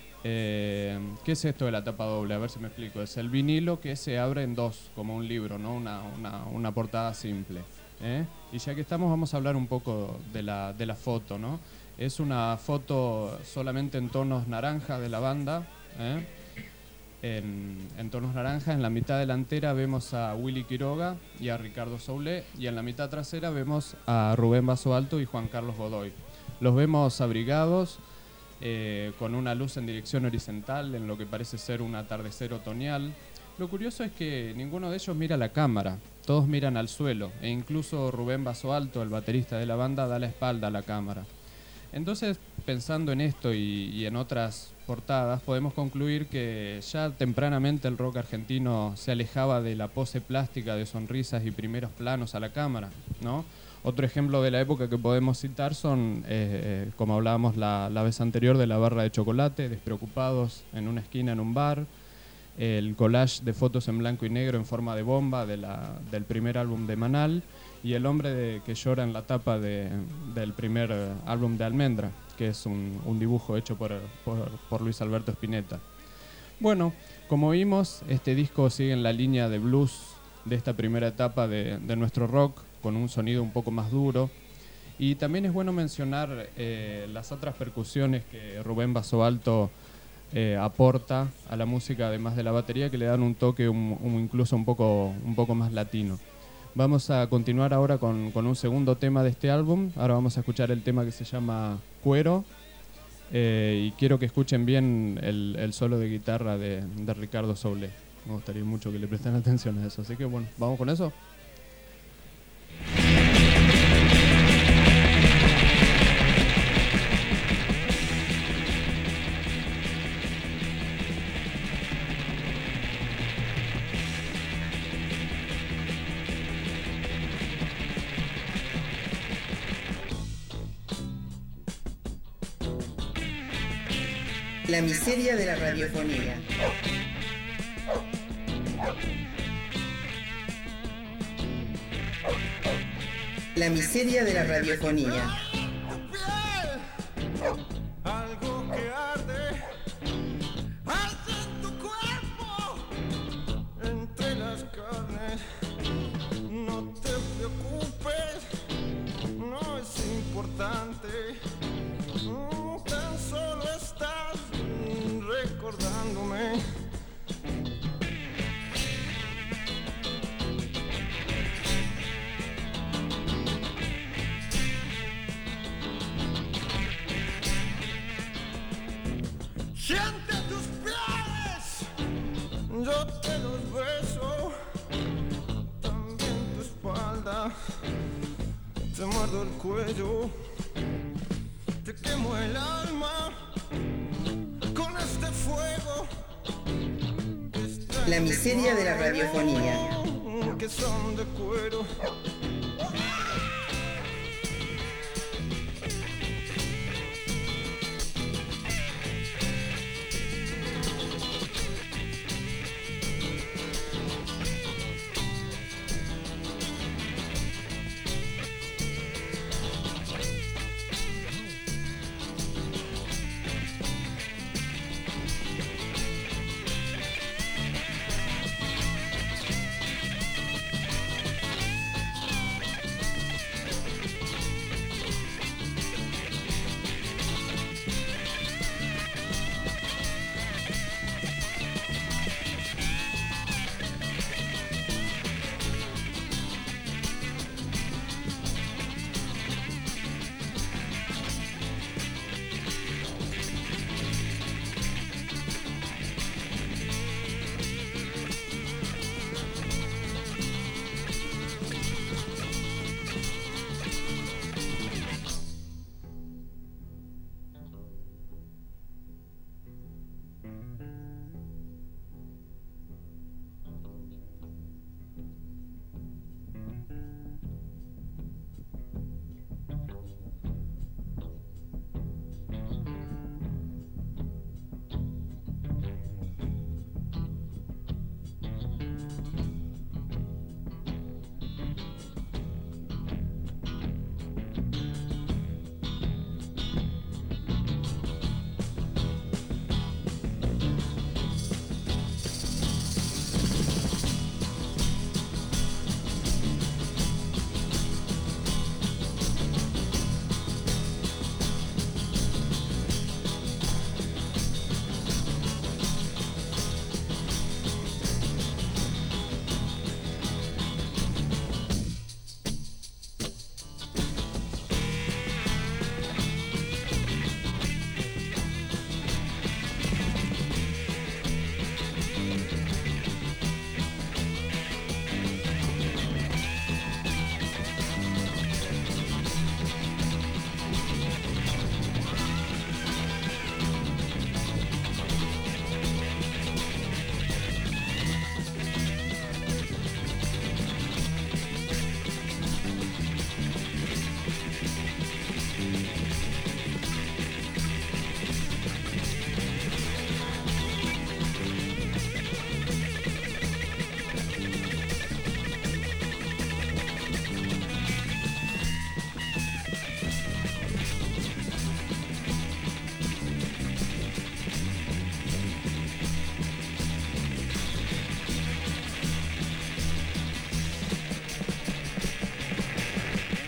Eh, ¿Qué es esto de la tapa doble? A ver si me explico. Es el vinilo que se abre en dos, como un libro, ¿no? Una, una, una portada simple, ¿eh? Y ya que estamos, vamos a hablar un poco de la, de la foto, ¿no? Es una foto solamente en tonos naranja de la banda, ¿eh? En, en tonos naranja. En la mitad delantera vemos a Willy Quiroga y a Ricardo Soule, y en la mitad trasera vemos a Rubén Basso Alto y Juan Carlos Godoy. Los vemos abrigados, eh, con una luz en dirección horizontal en lo que parece ser un atardecer otoñal. Lo curioso es que ninguno de ellos mira la cámara, todos miran al suelo, e incluso Rubén Basualto, el baterista de la banda, da la espalda a la cámara. Entonces, pensando en esto y, y en otras portadas, podemos concluir que ya tempranamente el rock argentino se alejaba de la pose plástica de sonrisas y primeros planos a la cámara, ¿no? Otro ejemplo de la época que podemos citar son, eh, como hablábamos la, la vez anterior, de la barra de chocolate, despreocupados en una esquina en un bar, el collage de fotos en blanco y negro en forma de bomba de la, del primer álbum de Manal, y el hombre de, que llora en la tapa de, del primer eh, álbum de Almendra, que es un, un dibujo hecho por, por, por Luis Alberto Spinetta. Bueno, como vimos, este disco sigue en la línea de blues de esta primera etapa de, de nuestro rock, con un sonido un poco más duro. Y también es bueno mencionar eh, las otras percusiones que Rubén Basualto eh, aporta a la música, además de la batería, que le dan un toque un, un, incluso un poco, un poco más latino. Vamos a continuar ahora con, con un segundo tema de este álbum. Ahora vamos a escuchar el tema que se llama Cuero. Eh, y quiero que escuchen bien el, el solo de guitarra de, de Ricardo Soule. Me gustaría mucho que le presten atención a eso. Así que bueno, ¿vamos con eso? La miseria de la radiofonía. La miseria de la radiofonía. Algo que arde, arde en tu cuerpo, entre las carnes. No te preocupes, no es importante. Mm, Tan solo estás mm, recordándome. Siente tus pies, yo te los beso, también tu espalda, te muerdo el cuello, te quemo el alma con este fuego. La miseria de la radiofonía. Que son de cuero.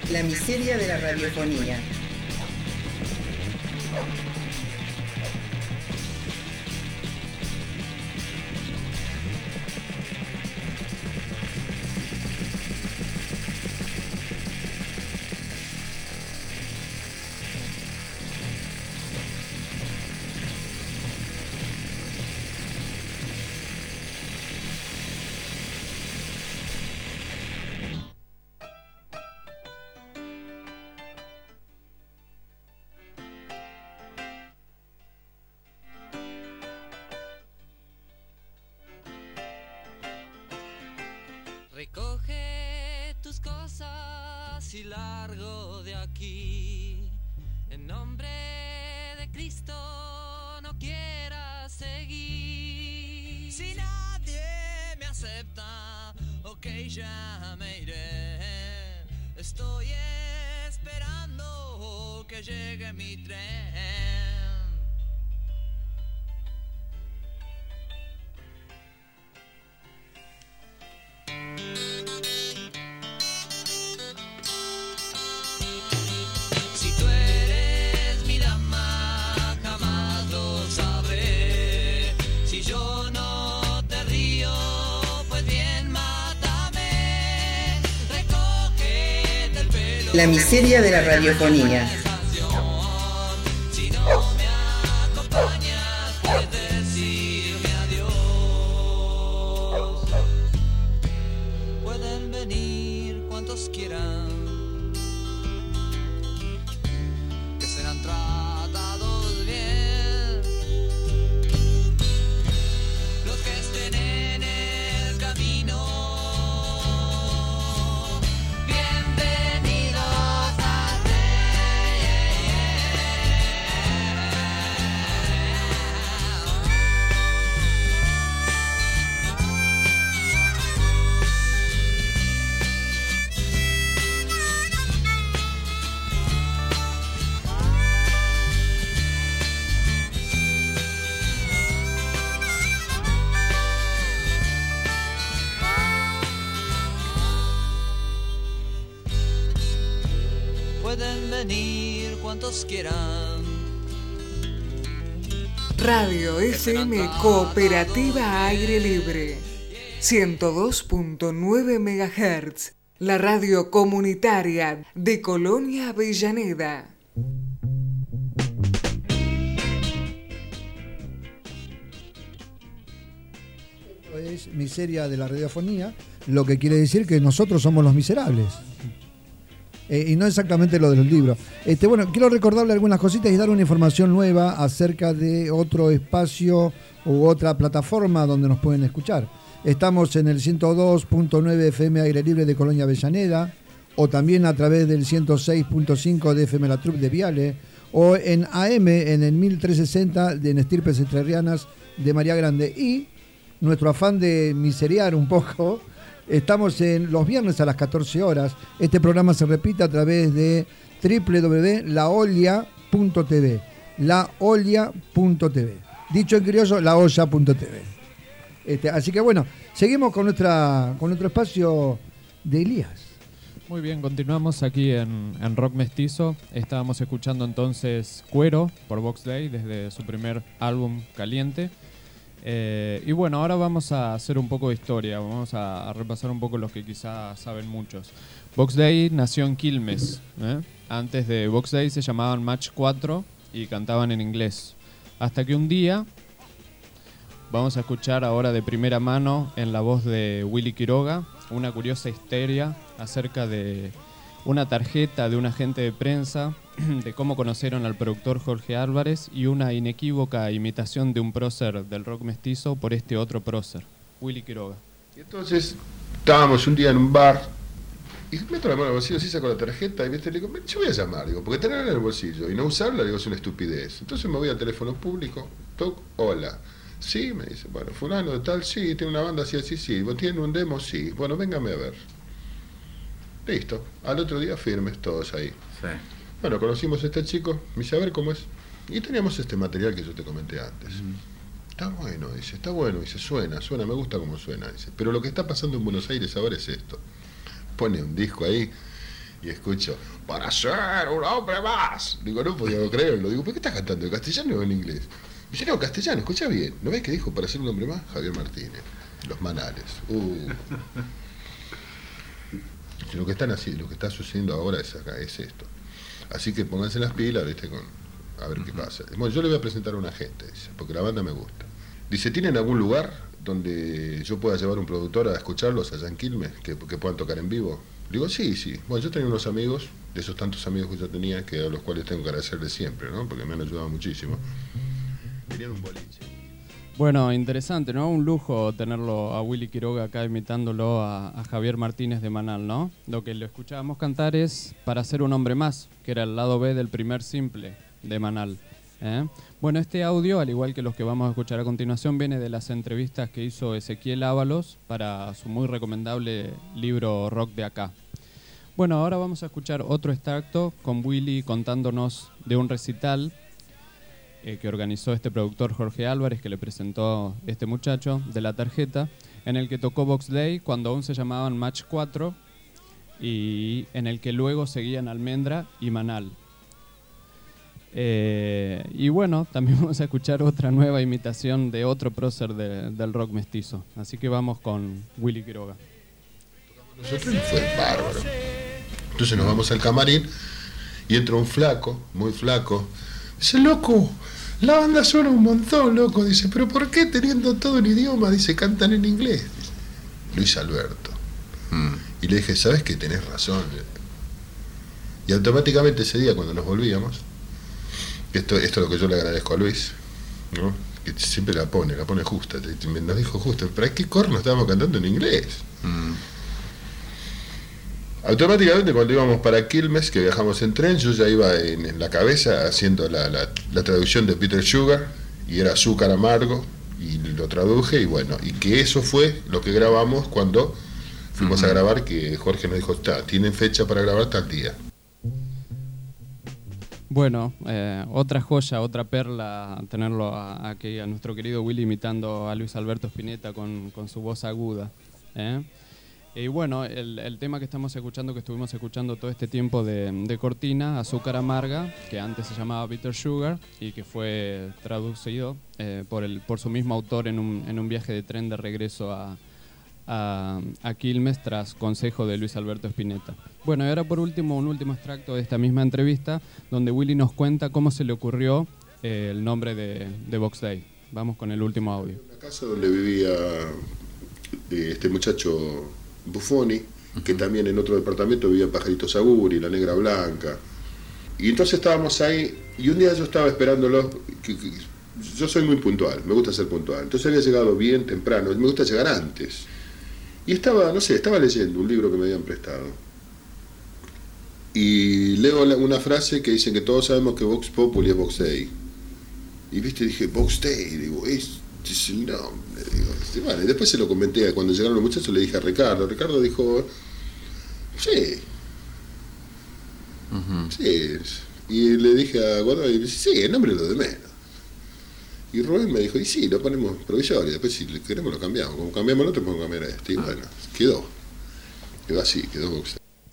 La miseria de la radiofonía. Recoge tus cosas y largo de aquí. En nombre de Cristo no quieras seguir. Si nadie me acepta, ok, ya me iré. Estoy esperando que llegue mi tren. Si tú eres mi dama, jamás lo sabré. Si yo no te río, pues bien, mátame. Recógete el pelo. La miseria de la radiofonía. Si no me acompañas, puedes decirme adiós. Pueden venir cuantos quieran, que serán tratados bien. Los que estén en el camino, bienvenidos a pueden venir cuantos quieran. Radio F M Cooperativa Aire Libre, ciento dos punto nueve megahertz, la radio comunitaria de Colonia Avellaneda. Esto es miseria de la radiofonía, lo que quiere decir que nosotros somos los miserables. Eh, y no exactamente lo de los libros. Este, bueno, quiero recordarle algunas cositas y dar una información nueva acerca de otro espacio u otra plataforma donde nos pueden escuchar. Estamos en el ciento dos punto nueve F M Aire Libre de Colonia Avellaneda, o también a través del ciento seis punto cinco de F M La Troupe de Viale, o en A M en el mil trescientos sesenta de en Estirpes Entrerrianas de María Grande. Y nuestro afán de miseriar un poco, estamos en los viernes a las catorce horas. Este programa se repite a través de doble u doble u doble u punto la olla punto t v. la olla punto t v. Dicho en criollo, la olla punto t v. Este, así que bueno, seguimos con nuestra con nuestro espacio de Elías. Muy bien, continuamos aquí en, en Rock Mestizo. Estábamos escuchando entonces Cuero por Box Day desde su primer álbum Caliente. Eh, y bueno, ahora vamos a hacer un poco de historia, vamos a, a repasar un poco los que quizás saben muchos. Box Day nació en Quilmes, ¿eh? Antes de Box Day se llamaban Match cuatro y cantaban en inglés. Hasta que un día, vamos a escuchar ahora de primera mano en la voz de Willy Quiroga, una curiosa histeria acerca de una tarjeta de un agente de prensa, de cómo conocieron al productor Jorge Álvarez y una inequívoca imitación de un prócer del rock mestizo por este otro prócer, Willy Quiroga. Y entonces estábamos un día en un bar y meto la mano en el bolsillo, así saco la tarjeta y ¿viste? Le digo, yo voy a llamar, digo, porque tenerla en el bolsillo y no usarla, digo, es una estupidez. Entonces me voy al teléfono público, toc, hola. Sí, me dice, bueno, fulano de tal, sí, tiene una banda así, así, sí. ¿Tiene un demo? Sí. Bueno, véngame a ver. Listo. Al otro día firmes todos ahí. Sí. Bueno, conocimos a este chico, me dice, a ver cómo es. Y teníamos este material que yo te comenté antes. Mm. Está bueno, dice, está bueno, dice, suena, suena, me gusta cómo suena, dice. Pero lo que está pasando en Buenos Aires ahora es esto. Pone un disco ahí y escucho, para ser un hombre más. Digo, no podía creerlo. Digo, ¿por qué estás cantando en castellano o en inglés? Y dice, no, castellano, escucha bien. ¿No ves que dijo para ser un hombre más? Javier Martínez, Los Manales. Uh. Lo que están así, lo que está sucediendo ahora es acá, es esto. Así que pónganse las pilas, ¿viste? Con, a ver qué pasa. Bueno, yo le voy a presentar a una gente, dice, porque la banda me gusta. Dice, ¿tienen algún lugar donde yo pueda llevar un productor a escucharlos allá en Quilmes, que, que puedan tocar en vivo? Digo, sí, sí. Bueno, yo tenía unos amigos, de esos tantos amigos que yo tenía, que a los cuales tengo que agradecerles siempre, ¿no? Porque me han ayudado muchísimo. Tenían un boliche. Bueno, interesante, ¿no? Un lujo tenerlo a Willy Quiroga acá imitándolo a, a Javier Martínez de Manal, ¿no? Lo que lo escuchábamos cantar es Para ser un hombre más, que era el lado B del primer simple de Manal. ¿eh? Bueno, este audio, al igual que los que vamos a escuchar a continuación, viene de las entrevistas que hizo Ezequiel Ábalos para su muy recomendable libro Rock de Acá. Bueno, ahora vamos a escuchar otro extracto con Willy contándonos de un recital Eh, que organizó este productor Jorge Álvarez, que le presentó este muchacho de La Tarjeta, en el que tocó Box Day cuando aún se llamaban Match cuatro y en el que luego seguían Almendra y Manal. Eh, y bueno, también vamos a escuchar otra nueva imitación de otro prócer de, del rock mestizo. Así que vamos con Willy Quiroga. Nosotros fue bárbaro. Entonces nos vamos al camarín y entra un flaco, muy flaco. Dice, loco, la banda suena un montón, loco. Dice, pero ¿por qué teniendo todo en idioma? Dice, cantan en inglés. Dice, Luis Alberto. Mm. Y le dije, ¿sabes qué? Tenés razón. Y automáticamente ese día, cuando nos volvíamos, esto, esto es lo que yo le agradezco a Luis, ¿no? Que siempre la pone, la pone justa. Nos dijo justo, ¿para qué corno estábamos cantando en inglés? Mm. Automáticamente cuando íbamos para Quilmes, que viajamos en tren, yo ya iba en, en la cabeza haciendo la, la, la traducción de Peter Sugar, y era Azúcar Amargo, y lo traduje, y bueno, y que eso fue lo que grabamos cuando fuimos uh-huh. a grabar, que Jorge nos dijo, está, tienen fecha para grabar tal día. Bueno, eh, otra joya, otra perla, tenerlo a, aquí a nuestro querido Willy imitando a Luis Alberto Spinetta con, con su voz aguda, ¿eh? Y bueno, el, el tema que estamos escuchando, que estuvimos escuchando todo este tiempo de, de cortina, Azúcar Amarga, que antes se llamaba Bitter Sugar y que fue traducido eh, por, el, por su mismo autor en un, en un viaje de tren de regreso a, a, a Quilmes tras consejo de Luis Alberto Spinetta. Bueno, y ahora por último, un último extracto de esta misma entrevista donde Willy nos cuenta cómo se le ocurrió eh, el nombre de, de Box Day. Vamos con el último audio. Una casa donde vivía eh, este muchacho Buffoni, uh-huh. que también en otro departamento vivía Pajarito Saguri, La Negra Blanca. Y entonces estábamos ahí, y un día yo estaba esperándolo, que, que, yo soy muy puntual, me gusta ser puntual. Entonces había llegado bien temprano, me gusta llegar antes. Y estaba, no sé, estaba leyendo un libro que me habían prestado. Y leo una frase que dice que todos sabemos que Vox Populi es Box Day. Y viste, dije, Box Day, digo, es... es el nombre, digo, este, vale. Después se lo comenté, cuando llegaron los muchachos le dije a Ricardo, Ricardo dijo, sí, uh-huh. sí, y le dije a Godoy, y dice, sí, el nombre es lo de menos. Y Rubén me dijo, y sí, lo ponemos provisorio, después si queremos lo cambiamos, como cambiamos el otro podemos cambiar a este, y bueno, quedó, quedó así, quedó Box.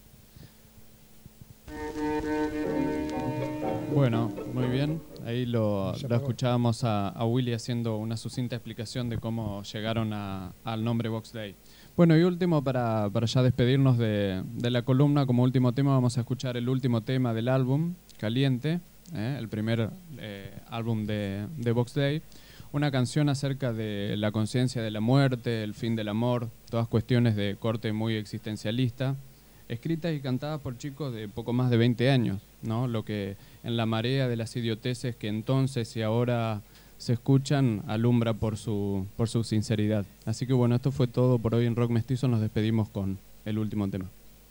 Bueno, muy bien. Ahí lo, lo escuchábamos a, a Willy haciendo una sucinta explicación de cómo llegaron a, al nombre Box Day. Bueno, y último, para, para ya despedirnos de, de la columna, como último tema vamos a escuchar el último tema del álbum, Caliente, ¿eh? el primer eh, álbum de, de Box Day. Una canción acerca de la conciencia de la muerte, el fin del amor, todas cuestiones de corte muy existencialista, escritas y cantadas por chicos de poco más de veinte años, ¿no? Lo que en la marea de las idioteces que entonces y ahora se escuchan alumbra por su, por su sinceridad. Así que bueno, esto fue todo por hoy en Rock Mestizo. Nos despedimos con el último tema.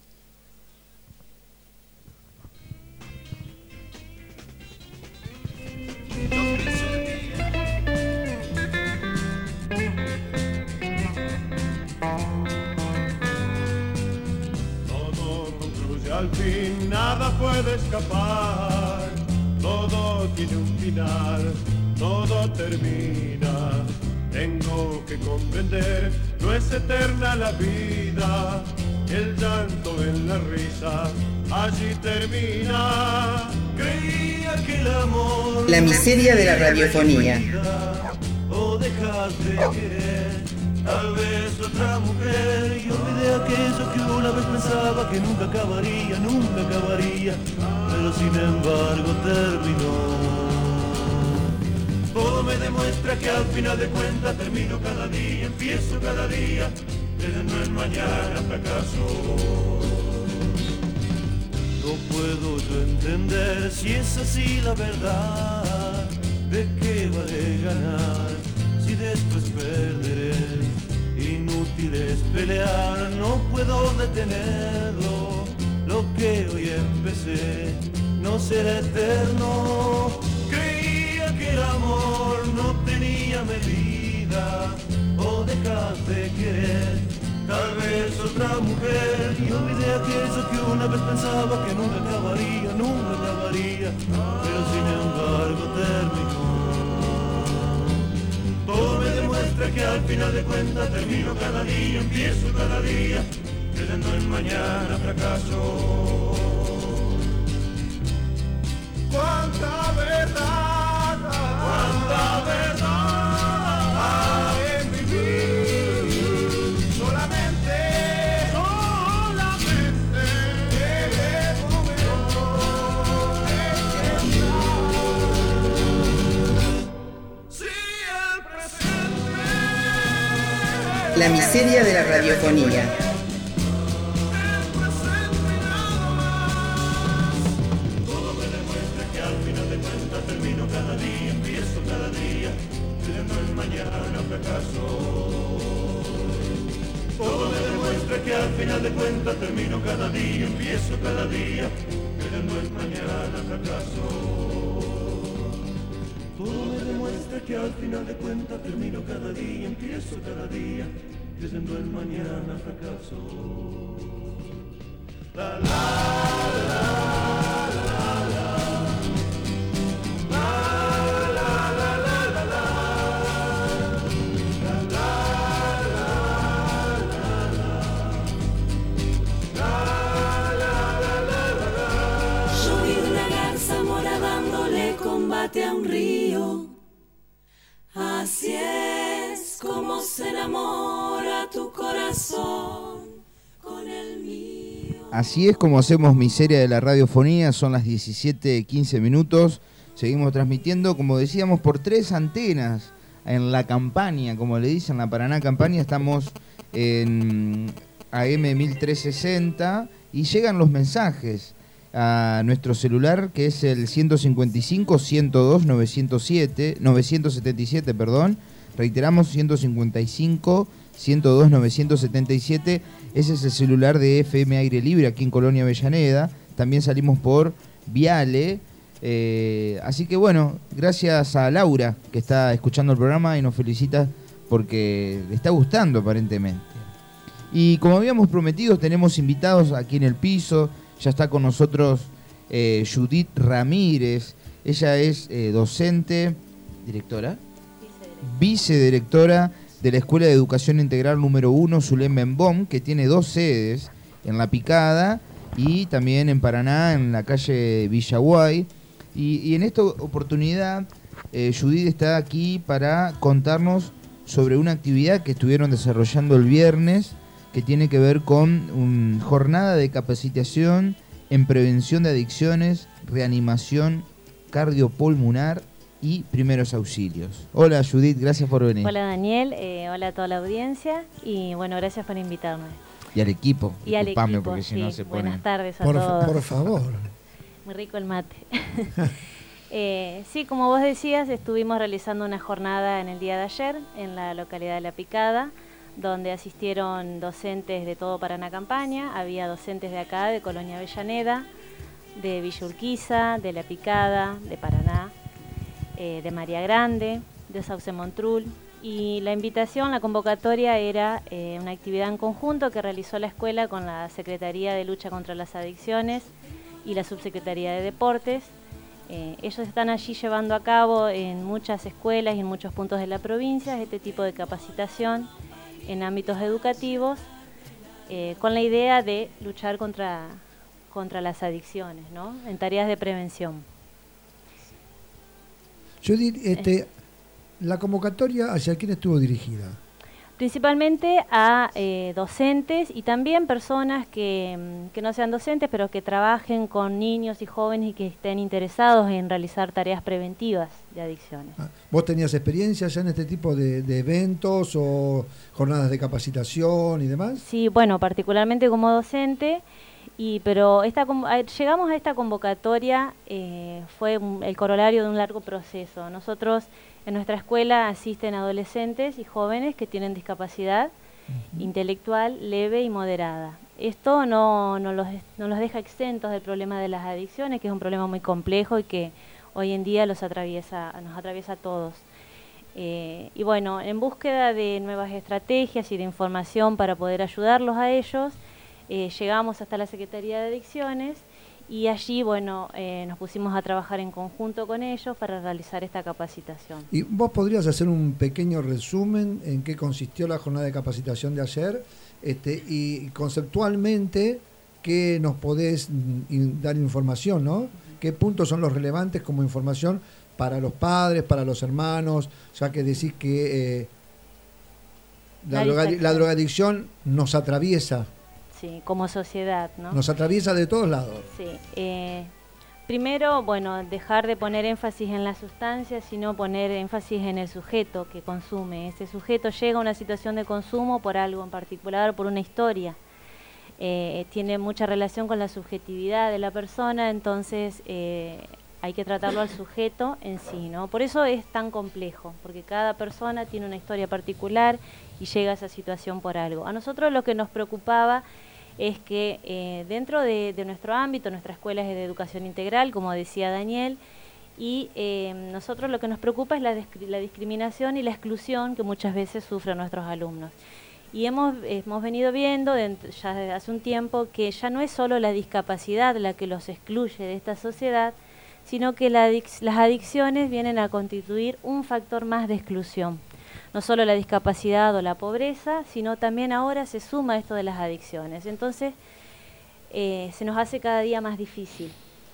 Al fin nada puede escapar, todo tiene un final, todo termina. Tengo que comprender, no es eterna la vida, el llanto en la risa, allí termina. Creía que el amor... La miseria de la radiofonía. O dejaste de querer, tal vez otra mujer, y olvidé aquello que una vez pensaba que nunca acabaría, nunca acabaría, pero sin embargo terminó. Todo me demuestra que al final de cuentas termino cada día, empiezo cada día, creyendo en mañana fracaso. No puedo yo entender si es así la verdad, de qué vale ganar si después perderé. Inútil es pelear, no puedo detenerlo, lo que hoy empecé no será eterno. Creía que el amor no tenía medida, o dejaste de querer, tal vez otra mujer, y olvidé aquello que una vez pensaba que nunca acabaría, nunca acabaría, pero sin embargo terminó. Todo me demuestra que al final de cuentas termino cada día, empiezo cada día, creyendo en mañana fracaso. Cuánta verdad, cuánta verdad hay en vivir, solamente, solamente debo si el presente. La miseria de la radiofonía. Cada día, empiezo cada día, creyendo en mañana fracaso. Todo me demuestra que al final de cuentas termino cada día, empiezo cada día, creyendo en mañana fracaso. Todo me demuestra que al final de cuentas termino cada día, empiezo cada día, creyendo en mañana fracaso. La la la la la. A un río, así es como se enamora tu corazón con el mío. Así es como hacemos Miseria de la Radiofonía, son las diecisiete quince minutos, seguimos transmitiendo, como decíamos, por tres antenas en la campaña, como le dicen, la Paraná Campaña, estamos en A M mil trescientos sesenta y llegan los mensajes a nuestro celular, que es el ciento cincuenta y cinco, ciento dos, novecientos siete, novecientos setenta y siete, perdón. Reiteramos, ciento cincuenta y cinco, ciento dos, novecientos setenta y siete. Ese es el celular de F M Aire Libre aquí en Colonia Avellaneda. También salimos por Viale. Eh, así que bueno, gracias a Laura, que está escuchando el programa y nos felicita porque le está gustando aparentemente. Y como habíamos prometido, tenemos invitados aquí en el piso. Ya está con nosotros eh, Judith Ramírez. Ella es eh, docente, directora, vicedirectora de la Escuela de Educación Integral número uno, Zulem Benbom, que tiene dos sedes, en La Picada y también en Paraná, en la calle Villaguay. Y, y en esta oportunidad, eh, Judith está aquí para contarnos sobre una actividad que estuvieron desarrollando el viernes, que tiene que ver con una jornada de capacitación en prevención de adicciones, reanimación cardiopulmonar y primeros auxilios. Hola Judith, gracias por venir. Hola Daniel, eh, hola a toda la audiencia y bueno, gracias por invitarme. Y al equipo, y al disculpame, equipo, porque si sí. no se pone... Buenas tardes a por, todos. Por favor. Muy rico el mate. eh, sí, como vos decías, estuvimos realizando una jornada en el día de ayer en la localidad de La Picada, donde asistieron docentes de todo Paraná Campaña. Había docentes de acá, de Colonia Avellaneda, de Villa Urquiza, de La Picada, de Paraná, eh, de María Grande, de Sauce Montrul. Y la invitación, la convocatoria era eh, una actividad en conjunto que realizó la escuela con la Secretaría de Lucha contra las Adicciones y la Subsecretaría de Deportes. Eh, ellos están allí llevando a cabo en muchas escuelas y en muchos puntos de la provincia este tipo de capacitación en ámbitos educativos eh, con la idea de luchar contra, contra las adicciones, ¿no? En tareas de prevención. Judith, este, la convocatoria, ¿hacia quién estuvo dirigida? Principalmente a eh, docentes y también personas que, que no sean docentes, pero que trabajen con niños y jóvenes y que estén interesados en realizar tareas preventivas de adicciones. Ah, ¿vos tenías experiencia ya en este tipo de, de eventos o jornadas de capacitación y demás? Sí, bueno, particularmente como docente, y pero esta, llegamos a esta convocatoria, eh, fue un, el corolario de un largo proceso. Nosotros en nuestra escuela asisten adolescentes y jóvenes que tienen discapacidad uh-huh. intelectual leve y moderada. Esto no, no, los, no los deja exentos del problema de las adicciones, que es un problema muy complejo y que hoy en día los atraviesa, nos atraviesa a todos. Eh, y bueno, en búsqueda de nuevas estrategias y de información para poder ayudarlos a ellos, eh, llegamos hasta la Secretaría de Adicciones. Y allí, bueno, eh, nos pusimos a trabajar en conjunto con ellos para realizar esta capacitación. ¿Y vos podrías hacer un pequeño resumen en qué consistió la jornada de capacitación de ayer? Este, y conceptualmente, ¿qué nos podés in, dar información, no? ¿Qué puntos son los relevantes como información para los padres, para los hermanos? Ya que decís que eh, la, droga, la drogadicción nos atraviesa. Sí, como sociedad, ¿no? Nos atraviesa de todos lados. Sí. Eh, primero, bueno, dejar de poner énfasis en la sustancia, sino poner énfasis en el sujeto que consume. Ese sujeto llega a una situación de consumo por algo en particular, por una historia. Eh, tiene mucha relación con la subjetividad de la persona, entonces eh, hay que tratarlo al sujeto en sí, ¿no? Por eso es tan complejo, porque cada persona tiene una historia particular y llega a esa situación por algo. A nosotros lo que nos preocupaba es que eh, dentro de, de nuestro ámbito, nuestra escuela es de educación integral, como decía Daniel, y eh, nosotros lo que nos preocupa es la, la discriminación y la exclusión que muchas veces sufren nuestros alumnos. Y hemos, hemos venido viendo dentro, ya desde hace un tiempo que ya no es solo la discapacidad la que los excluye de esta sociedad, sino que la adic- las adicciones vienen a constituir un factor más de exclusión. No solo la discapacidad o la pobreza, sino también ahora se suma esto de las adicciones. Entonces, eh, se nos hace cada día más difícil.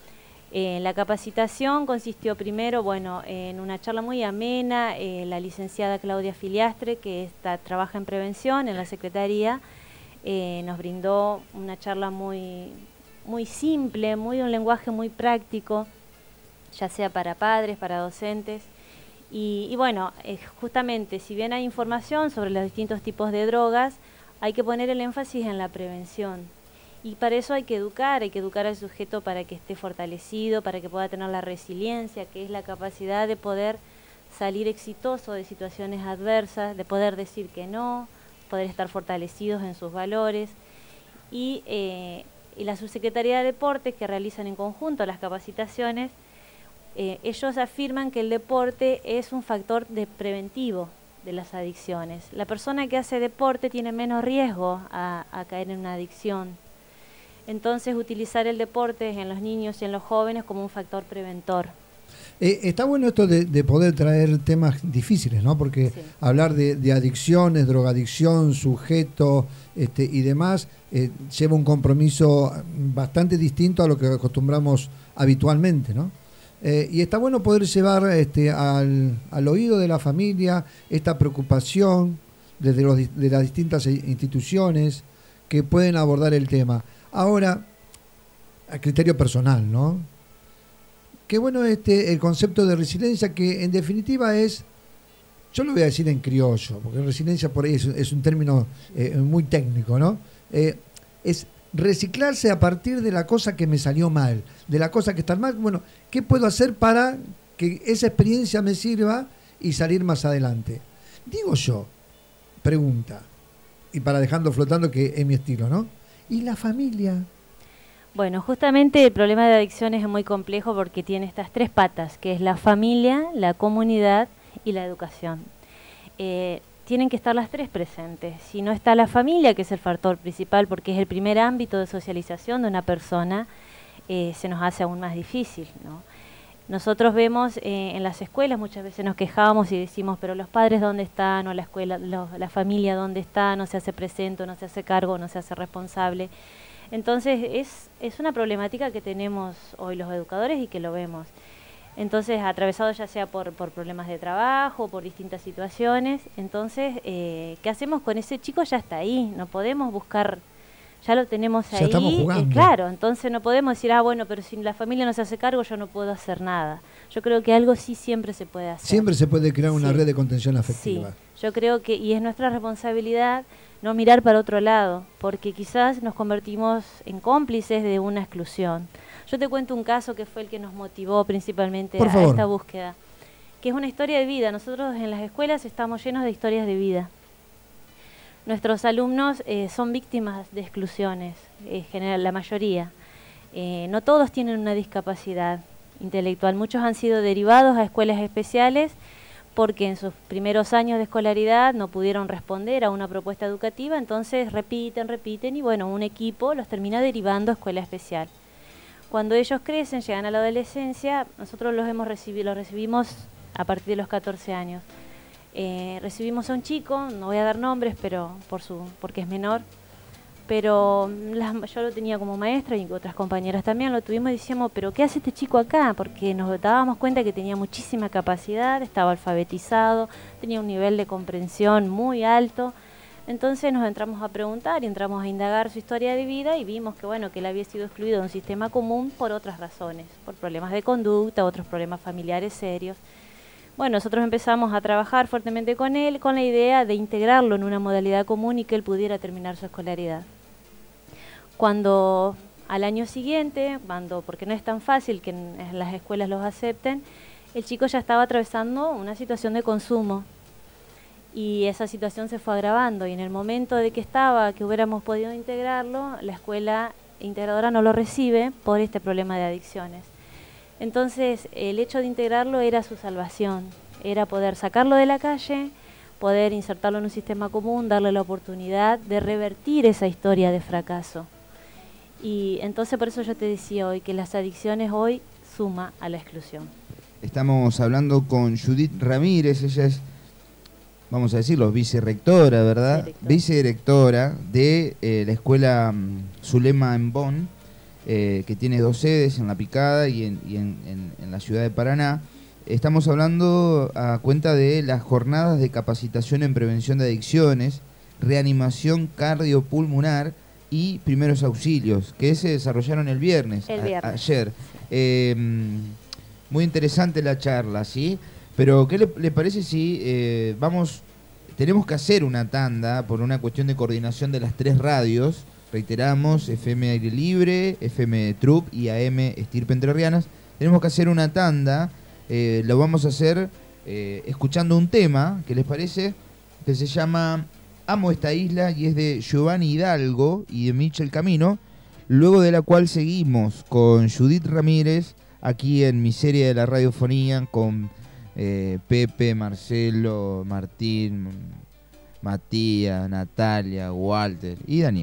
Eh, la capacitación consistió primero, bueno, en una charla muy amena. Eh, la licenciada Claudia Filiastre, que está, trabaja en prevención en la Secretaría, eh, nos brindó una charla muy, muy simple, muy un lenguaje muy práctico, ya sea para padres, para docentes. Y, y bueno, eh, justamente, si bien hay información sobre los distintos tipos de drogas, hay que poner el énfasis en la prevención. Y para eso hay que educar, hay que educar al sujeto para que esté fortalecido, para que pueda tener la resiliencia, que es la capacidad de poder salir exitoso de situaciones adversas, de poder decir que no, poder estar fortalecidos en sus valores. Y, eh, y la Subsecretaría de Deportes, que realizan en conjunto las capacitaciones, Eh, ellos afirman que el deporte es un factor de preventivo de las adicciones. La persona que hace deporte tiene menos riesgo a, a caer en una adicción. Entonces, utilizar el deporte en los niños y en los jóvenes como un factor preventor. Eh, está bueno esto de, de poder traer temas difíciles, ¿no? Porque sí. hablar de, de adicciones, drogadicción, sujeto este, y demás, eh, lleva un compromiso bastante distinto a lo que acostumbramos habitualmente, ¿no? Eh, y está bueno poder llevar este, al, al oído de la familia esta preocupación desde los, de las distintas instituciones que pueden abordar el tema. Ahora, a criterio personal, ¿no? Qué bueno este el concepto de resiliencia, que en definitiva es, yo lo voy a decir en criollo, porque resiliencia por ahí es, es un término eh, muy técnico, ¿no? Eh, es reciclarse a partir de la cosa que me salió mal, de la cosa que está mal. Bueno, ¿qué puedo hacer para que esa experiencia me sirva y salir más adelante? Digo yo, pregunta, y para dejando flotando, que es mi estilo, ¿no? ¿Y la familia? Bueno, justamente el problema de adicciones es muy complejo porque tiene estas tres patas, que es la familia, la comunidad y la educación. Eh, tienen que estar las tres presentes. Si no está la familia, que es el factor principal porque es el primer ámbito de socialización de una persona, eh, se nos hace aún más difícil, ¿no? Nosotros vemos eh, en las escuelas, muchas veces nos quejamos y decimos, pero los padres ¿dónde están? O la escuela, lo, la familia ¿dónde está? No se hace presente, no se hace cargo, no se hace responsable. Entonces es, es una problemática que tenemos hoy los educadores y que lo vemos. Entonces, atravesado ya sea por, por problemas de trabajo, por distintas situaciones, entonces, eh, ¿qué hacemos con ese chico? Ya está ahí, no podemos buscar, ya lo tenemos Ya ahí. estamos Y jugando. claro, entonces no podemos decir, ah, bueno, pero si la familia no se hace cargo, yo no puedo hacer nada. Yo creo que algo sí siempre se puede hacer. Siempre se puede crear una Sí. red de contención Sí, afectiva. yo creo que, y es nuestra responsabilidad no mirar para otro lado, porque quizás nos convertimos en cómplices de una exclusión. Yo te cuento un caso que fue el que nos motivó principalmente Por a favor. esta búsqueda, que es una historia de vida. Nosotros en las escuelas estamos llenos de historias de vida. Nuestros alumnos eh, son víctimas de exclusiones, en general, la mayoría. Eh, no todos tienen una discapacidad intelectual, muchos han sido derivados a escuelas especiales porque en sus primeros años de escolaridad no pudieron responder a una propuesta educativa, entonces repiten, repiten y bueno, un equipo los termina derivando a escuela especial. Cuando ellos crecen, llegan a la adolescencia, nosotros los hemos recibido, los recibimos a partir de los catorce años. Eh, recibimos a un chico, no voy a dar nombres, pero por su, porque es menor, pero las, yo lo tenía como maestra y otras compañeras también lo tuvimos y decíamos, pero ¿qué hace este chico acá? Porque nos dábamos cuenta que tenía muchísima capacidad, estaba alfabetizado, tenía un nivel de comprensión muy alto. Entonces nos entramos a preguntar y entramos a indagar su historia de vida y vimos que bueno, que él había sido excluido de un sistema común por otras razones, por problemas de conducta, otros problemas familiares serios. Bueno, nosotros empezamos a trabajar fuertemente con él con la idea de integrarlo en una modalidad común y que él pudiera terminar su escolaridad. Cuando al año siguiente, cuando porque no es tan fácil que en, en las escuelas los acepten, el chico ya estaba atravesando una situación de consumo. Y esa situación se fue agravando y en el momento de que estaba, que hubiéramos podido integrarlo, la escuela integradora no lo recibe por este problema de adicciones. Entonces, el hecho de integrarlo era su salvación, era poder sacarlo de la calle, poder insertarlo en un sistema común, darle la oportunidad de revertir esa historia de fracaso. Y entonces por eso yo te decía hoy que las adicciones hoy suma a la exclusión. Estamos hablando con Judith Ramírez, ella es, vamos a decirlo, vicerrectora, ¿verdad? Directora. Vicedirectora de eh, la escuela um, Zulema en Bonn, eh, que tiene dos sedes, en La Picada y, en, y en, en, en la ciudad de Paraná. Estamos hablando a cuenta de las jornadas de capacitación en prevención de adicciones, reanimación cardiopulmonar y primeros auxilios, que se desarrollaron el viernes, El a- viernes. ayer. Eh, muy interesante la charla, ¿sí? Pero, ¿qué le, le parece si eh, vamos, tenemos que hacer una tanda por una cuestión de coordinación de las tres radios, reiteramos, F M Aire Libre, F M Trup y A M Estirpe Entrerrianas, tenemos que hacer una tanda, eh, lo vamos a hacer eh, escuchando un tema, ¿qué les parece? Que se llama Amo esta isla y es de Giovanni Hidalgo y de Michel Camino, luego de la cual seguimos con Judith Ramírez aquí en Miseria de la Radiofonía con eh, Pepe, Marcelo, Martín, Matías, Natalia, Walter y Daniel.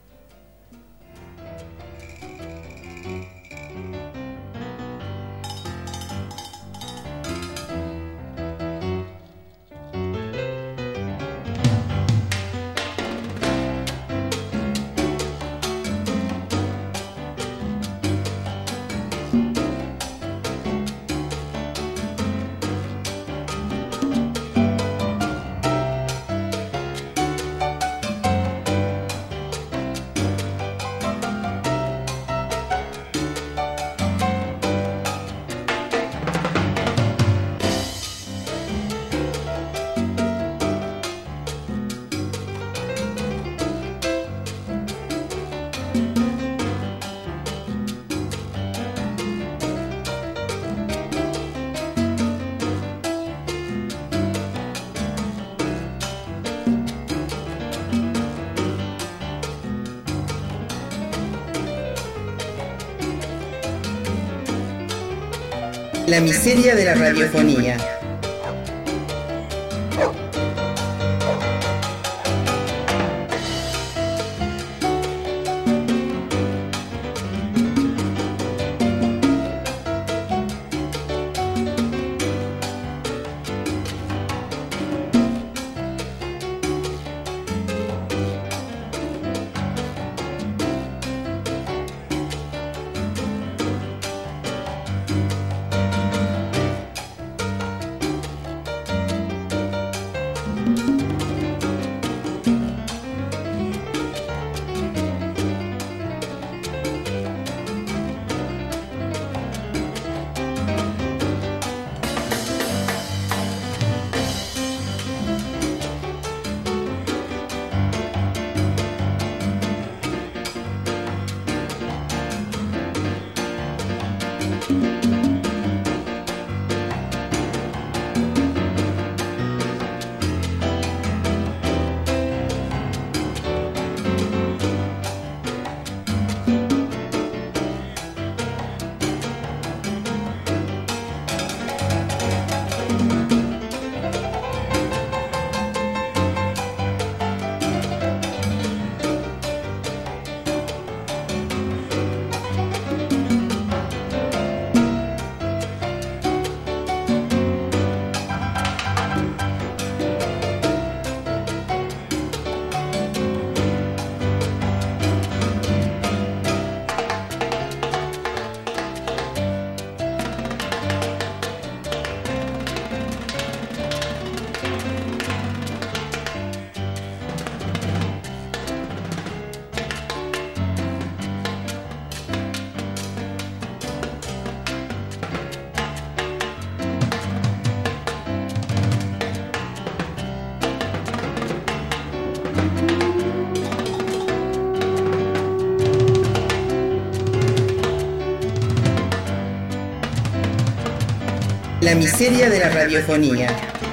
La miseria de la radiofonía. La miseria de la radiofonía.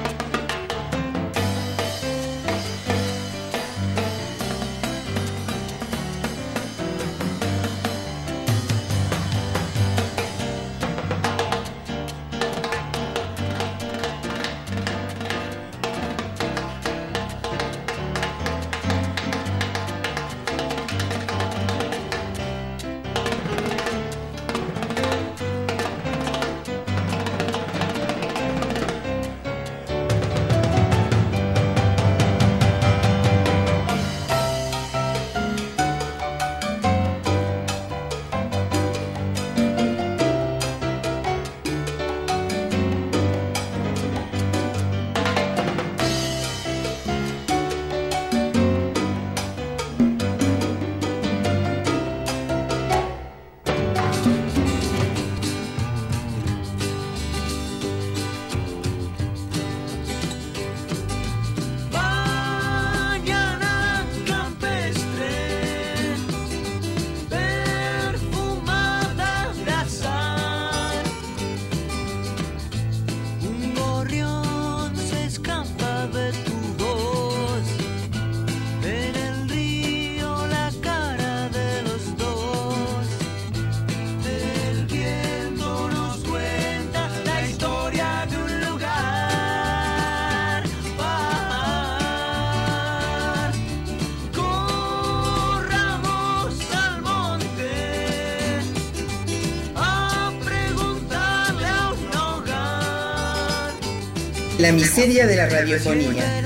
La miseria de la radiofonía.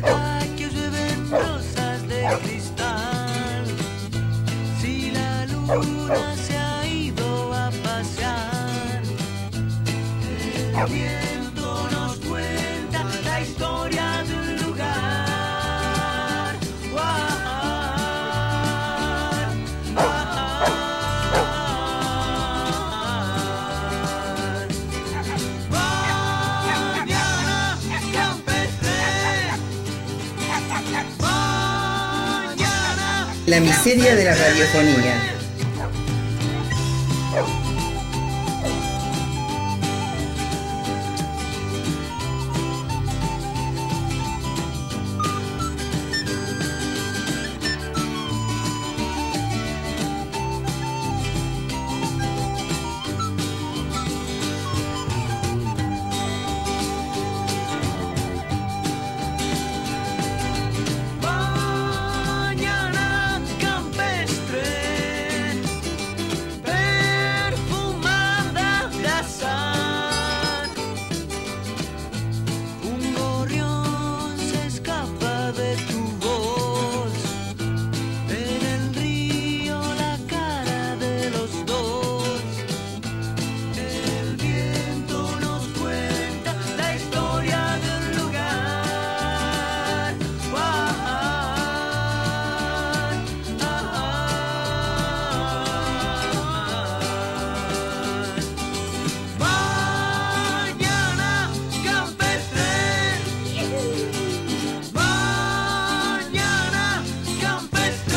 Si la luna se ha ido a pasear, el viento nos cuenta la historia de un lugar. Guar, Mañana campestre, mañana La miseria de la radiofonía. Mañana campestre, perfumada de azar. Un gorrión se escapa de tu voz. En el río la cara de los dos. El viento nos cuenta la historia de un lugar. Guar, Mañana campestre, mañana campestre.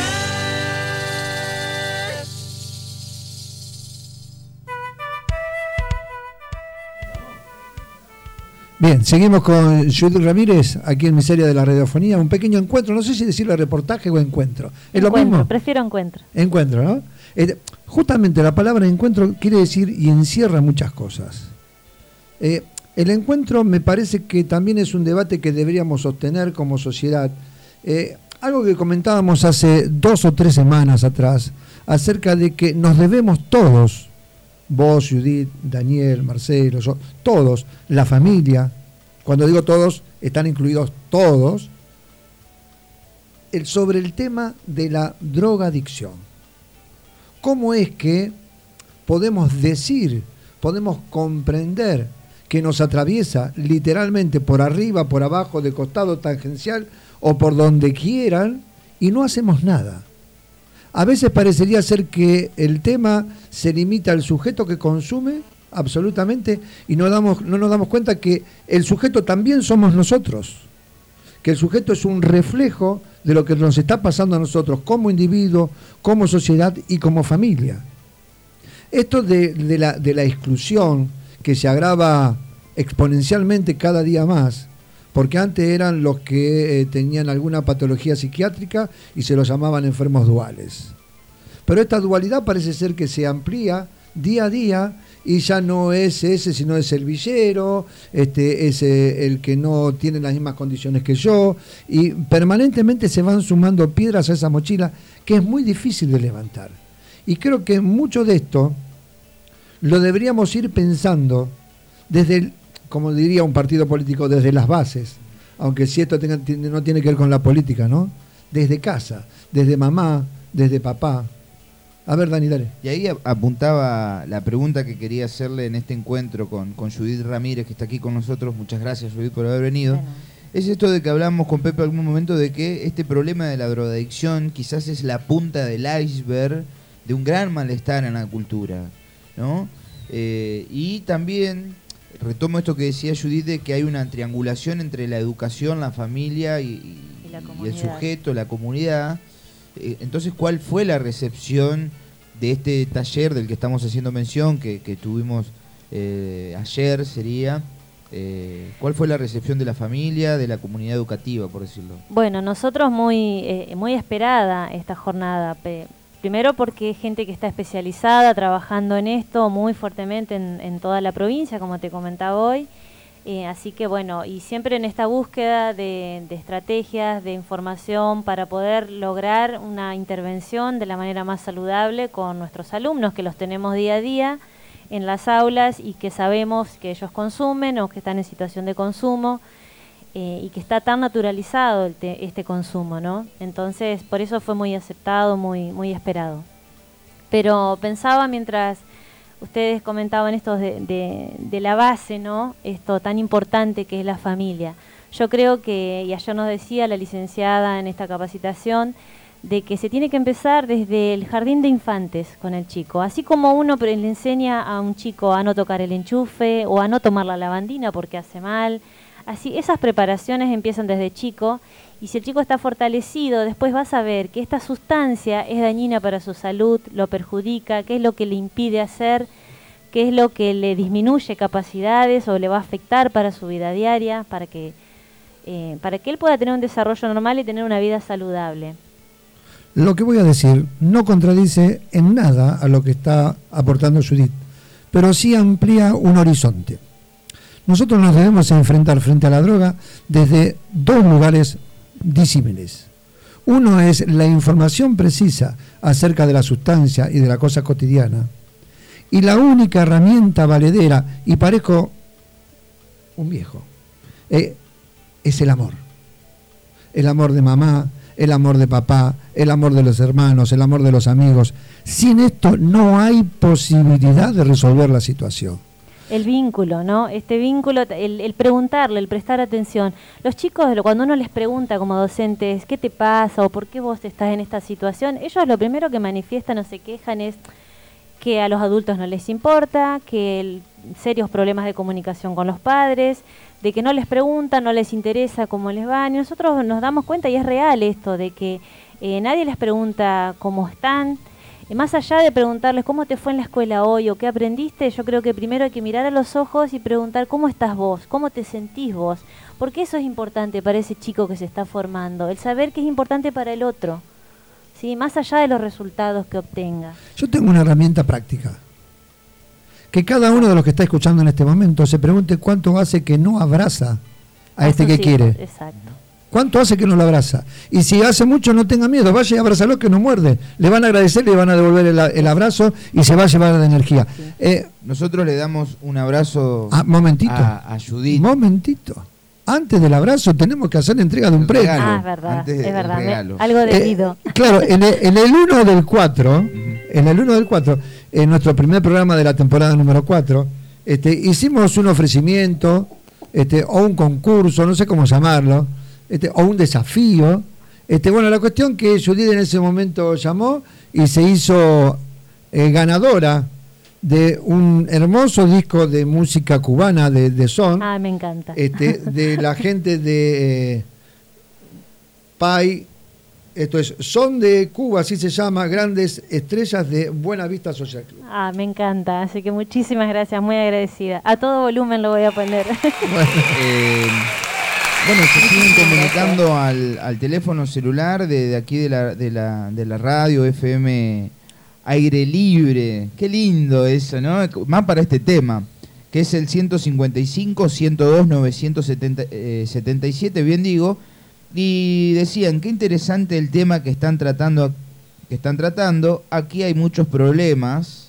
Bien, seguimos con Judith Ramírez, aquí en Miseria de la Radiofonía. Un pequeño encuentro, no sé si decirle reportaje o encuentro. ¿Es lo Encuentro, mismo? prefiero encuentro. Encuentro, ¿no? Eh, justamente la palabra encuentro quiere decir y encierra muchas cosas. Eh, el encuentro me parece que también es un debate que deberíamos sostener como sociedad. Eh, algo que comentábamos hace dos o tres semanas atrás, acerca de que nos debemos todos, vos, Judith, Daniel, Marcelo, yo, todos, la familia, cuando digo todos, están incluidos todos, el, sobre el tema de la drogadicción. ¿Cómo es que podemos decir, podemos comprender que nos atraviesa literalmente por arriba, por abajo, de costado tangencial o por donde quieran y no hacemos nada? A veces parecería ser que el tema se limita al sujeto que consume absolutamente y no, damos, no nos damos cuenta que el sujeto también somos nosotros, que el sujeto es un reflejo de lo que nos está pasando a nosotros como individuo, como sociedad y como familia. Esto de, de, la, de la exclusión que se agrava exponencialmente cada día más, porque antes eran los que eh, tenían alguna patología psiquiátrica y se los llamaban enfermos duales. Pero esta dualidad parece ser que se amplía día a día y ya no es ese, sino es el villero, este, es eh, el que no tiene las mismas condiciones que yo, y permanentemente se van sumando piedras a esa mochila que es muy difícil de levantar. Y creo que mucho de esto lo deberíamos ir pensando desde, el, como diría un partido político, desde las bases, aunque si esto tenga, no tiene que ver con la política, ¿no? Desde casa, desde mamá, desde papá. A ver, Dani, dale. Y ahí apuntaba la pregunta que quería hacerle en este encuentro con, con Judith Ramírez, que está aquí con nosotros. Muchas gracias, Judith, por haber venido. Bueno. Es esto de que hablamos con Pepe en algún momento de que este problema de la drogadicción quizás es la punta del iceberg de un gran malestar en la cultura, ¿no? Eh, y también retomo esto que decía Judith, de que hay una triangulación entre la educación, la familia y, y, y, la y el sujeto, la comunidad. Entonces, ¿cuál fue la recepción de este taller del que estamos haciendo mención, que, que tuvimos eh, ayer, sería? Eh, ¿Cuál fue la recepción de la familia, de la comunidad educativa, por decirlo? Bueno, nosotros muy, eh, muy esperada esta jornada. Pe- primero porque es gente que está especializada, trabajando en esto muy fuertemente en, en toda la provincia, como te comentaba hoy. Eh, así que bueno, y siempre en esta búsqueda de, de estrategias, de información para poder lograr una intervención de la manera más saludable con nuestros alumnos, que los tenemos día a día en las aulas y que sabemos que ellos consumen o que están en situación de consumo eh, y que está tan naturalizado el te, este consumo, ¿no? Entonces, por eso fue muy aceptado, muy, muy esperado. Pero pensaba mientras ustedes comentaban esto de, de, de la base, ¿no? Esto tan importante que es la familia. Yo creo que, y ayer nos decía la licenciada en esta capacitación, de que se tiene que empezar desde el jardín de infantes con el chico. Así como uno le enseña a un chico a no tocar el enchufe o a no tomar la lavandina porque hace mal, así esas preparaciones empiezan desde chico. Y si el chico está fortalecido, después va a saber que esta sustancia es dañina para su salud, lo perjudica, qué es lo que le impide hacer, qué es lo que le disminuye capacidades o le va a afectar para su vida diaria, para que, eh, para que él pueda tener un desarrollo normal y tener una vida saludable. Lo que voy a decir no contradice en nada a lo que está aportando Judith, pero sí amplía un horizonte. Nosotros nos debemos enfrentar frente a la droga desde dos lugares disímiles. Uno es la información precisa acerca de la sustancia y de la cosa cotidiana, y la única herramienta valedera, y parezco un viejo, eh, es el amor. El amor de mamá, el amor de papá, el amor de los hermanos, el amor de los amigos. Sin esto no hay posibilidad de resolver la situación. El vínculo, ¿no? Este vínculo, el, el preguntarle, el prestar atención. Los chicos, cuando uno les pregunta como docentes, ¿qué te pasa o por qué vos estás en esta situación? Ellos lo primero que manifiestan o se quejan es que a los adultos no les importa, que el, serios problemas de comunicación con los padres, de que no les preguntan, no les interesa cómo les van. Y nosotros nos damos cuenta, y es real esto, de que eh, nadie les pregunta cómo están. Más allá de preguntarles cómo te fue en la escuela hoy o qué aprendiste, yo creo que primero hay que mirar a los ojos y preguntar cómo estás vos, cómo te sentís vos, porque eso es importante para ese chico que se está formando, el saber que es importante para el otro, ¿sí? Más allá de los resultados que obtenga. Yo tengo una herramienta práctica, que cada uno de los que está escuchando en este momento se pregunte cuánto hace que no abraza a este que quiere. Exacto. ¿Cuánto hace que no lo abraza? Y si hace mucho, no tenga miedo, vaya y abrázalo, que no muerde. Le van a agradecer, le van a devolver el, el abrazo y se va a llevar la energía. Sí. Eh, Nosotros le damos un abrazo ah, momentito, a, a Judith. Momentito. Antes del abrazo tenemos que hacer entrega de un premio. Ah, es verdad, Antes es verdad. regalo. Me, algo debido. Eh, claro, en el, en el uno del cuatro, en el uno del cuatro, en nuestro primer programa de la temporada número cuatro, este, hicimos un ofrecimiento, este, o un concurso, no sé cómo llamarlo, Este, o un desafío. Este, bueno, la cuestión que Judith en ese momento llamó y se hizo eh, ganadora de un hermoso disco de música cubana de, de son. Ah, me encanta. Este, de la gente de eh, Pai Esto es Son de Cuba, así se llama, Grandes Estrellas de Buena Vista Social Club. Ah, me encanta, así que muchísimas gracias, muy agradecida. A todo volumen lo voy a poner. Bueno, eh, bueno se siguen comunicando al, al teléfono celular de, de aquí de la, de, la, de la radio F M Aire Libre. Qué lindo eso, ¿no? Más para este tema, que es el ciento cincuenta y cinco, ciento dos, novecientos setenta y siete, bien digo. Y decían, qué interesante el tema que están tratando. Que están tratando. Aquí hay muchos problemas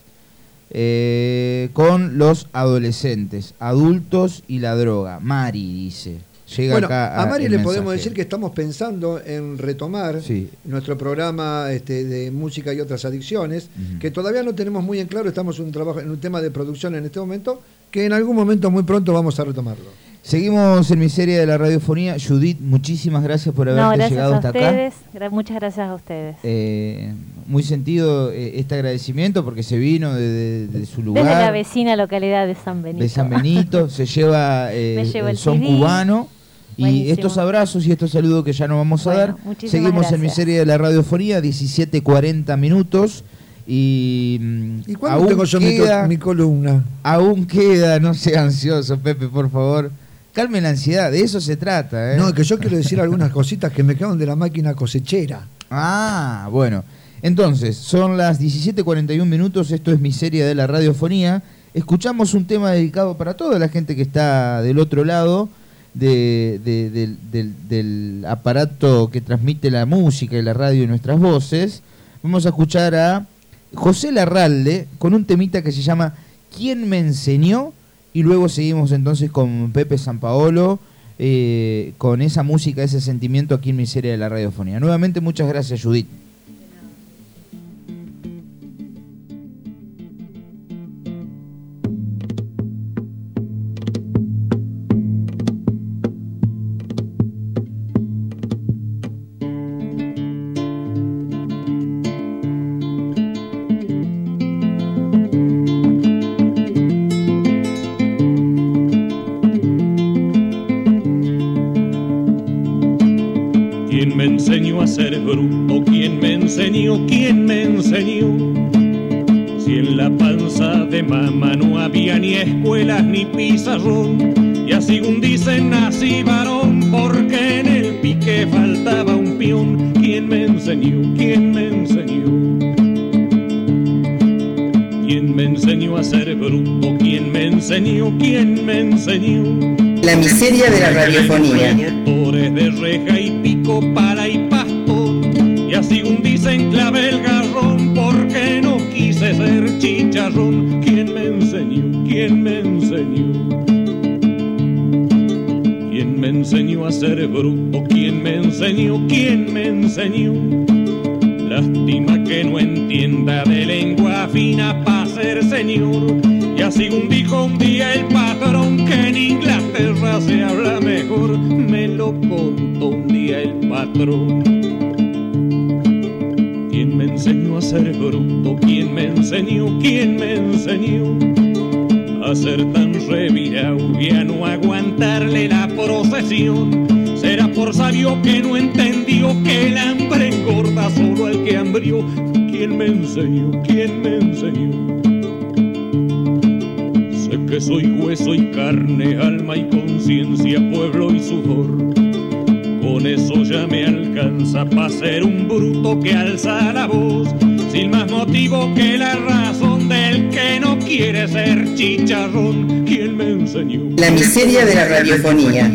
eh, con los adolescentes, adultos y la droga. Mari dice. Llega bueno, acá a, a Mari el le mensaje. podemos decir que estamos pensando en retomar sí. nuestro programa este, de música y otras adicciones, uh-huh. que todavía no tenemos muy en claro, estamos en un, trabajo, en un tema de producción en este momento, que en algún momento muy pronto vamos a retomarlo. Seguimos en Miseria de la Radiofonía. Judith, muchísimas gracias por haberte no, gracias llegado a hasta ustedes, acá. Gra- muchas gracias a ustedes. Eh, muy sentido eh, este agradecimiento porque se vino de, de, de su lugar. Desde la vecina localidad de San Benito. De San Benito, se lleva eh, Me llevo el el son C D. cubano. Y Buenísimo. estos abrazos y estos saludos que ya nos vamos a Bueno, dar. muchísimas Seguimos gracias. en Miseria de la Radiofonía, diecisiete cuarenta minutos. Y, ¿Y cuándo tengo yo mi, queda, mi columna? Aún queda, no sea ansioso, Pepe, por favor. Calme la ansiedad, de eso se trata. ¿eh? No, que yo quiero decir algunas cositas que me quedan de la máquina cosechera. Ah, bueno. Entonces, son las diecisiete cuarenta y uno minutos, esto es Miseria de la Radiofonía. Escuchamos un tema dedicado para toda la gente que está del otro lado de, de, de, del, del aparato que transmite la música y la radio y nuestras voces. Vamos a escuchar a José Larralde con un temita que se llama ¿Quién me enseñó? Y luego seguimos entonces con Pepe Sampaolo, eh, con esa música, ese sentimiento aquí en Miseria de la Radiofonía. Nuevamente muchas gracias, Judith. ¿Quién me enseñó a ser bruto? ¿Quién me enseñó? ¿Quién me enseñó? Si en la panza de mamá no había ni escuelas ni pizarrón, y así un dicen nací varón, porque en el pique faltaba un peón. ¿Quién me enseñó? ¿Quién me enseñó? ¿Quién me enseñó a ser bruto? ¿Quién me enseñó? ¿Quién me enseñó? La miseria de la radiofonía. Motores de reja y pico, pala y pastor, y así un dicen clave el garrón, porque no quise ser chicharrón. ¿Quién me enseñó? ¿Quién me enseñó? ¿Quién me enseñó a ser bruto? ¿Quién me enseñó? ¿Quién me enseñó? Lástima que no entienda de lengua fina pa' ser señor. Y así un dijo un día el patrón que en Inglaterra se habla mejor. Me lo contó un día el patrón. ¿Quién me enseñó a ser bruto? ¿Quién me enseñó? ¿Quién me enseñó? A ser tan revirado y a no aguantarle la procesión. Será por sabio que no entendió que el hambre engorda solo al que hambrió. ¿Quién me enseñó? ¿Quién me enseñó? Sé que soy hueso y carne, alma y conciencia, pueblo y sudor. Con eso ya me alcanza pa' ser un bruto que alza la voz, sin más motivo que la razón del que no quiere ser chicharrón. ¿Quién me enseñó? La miseria de la radiofonía.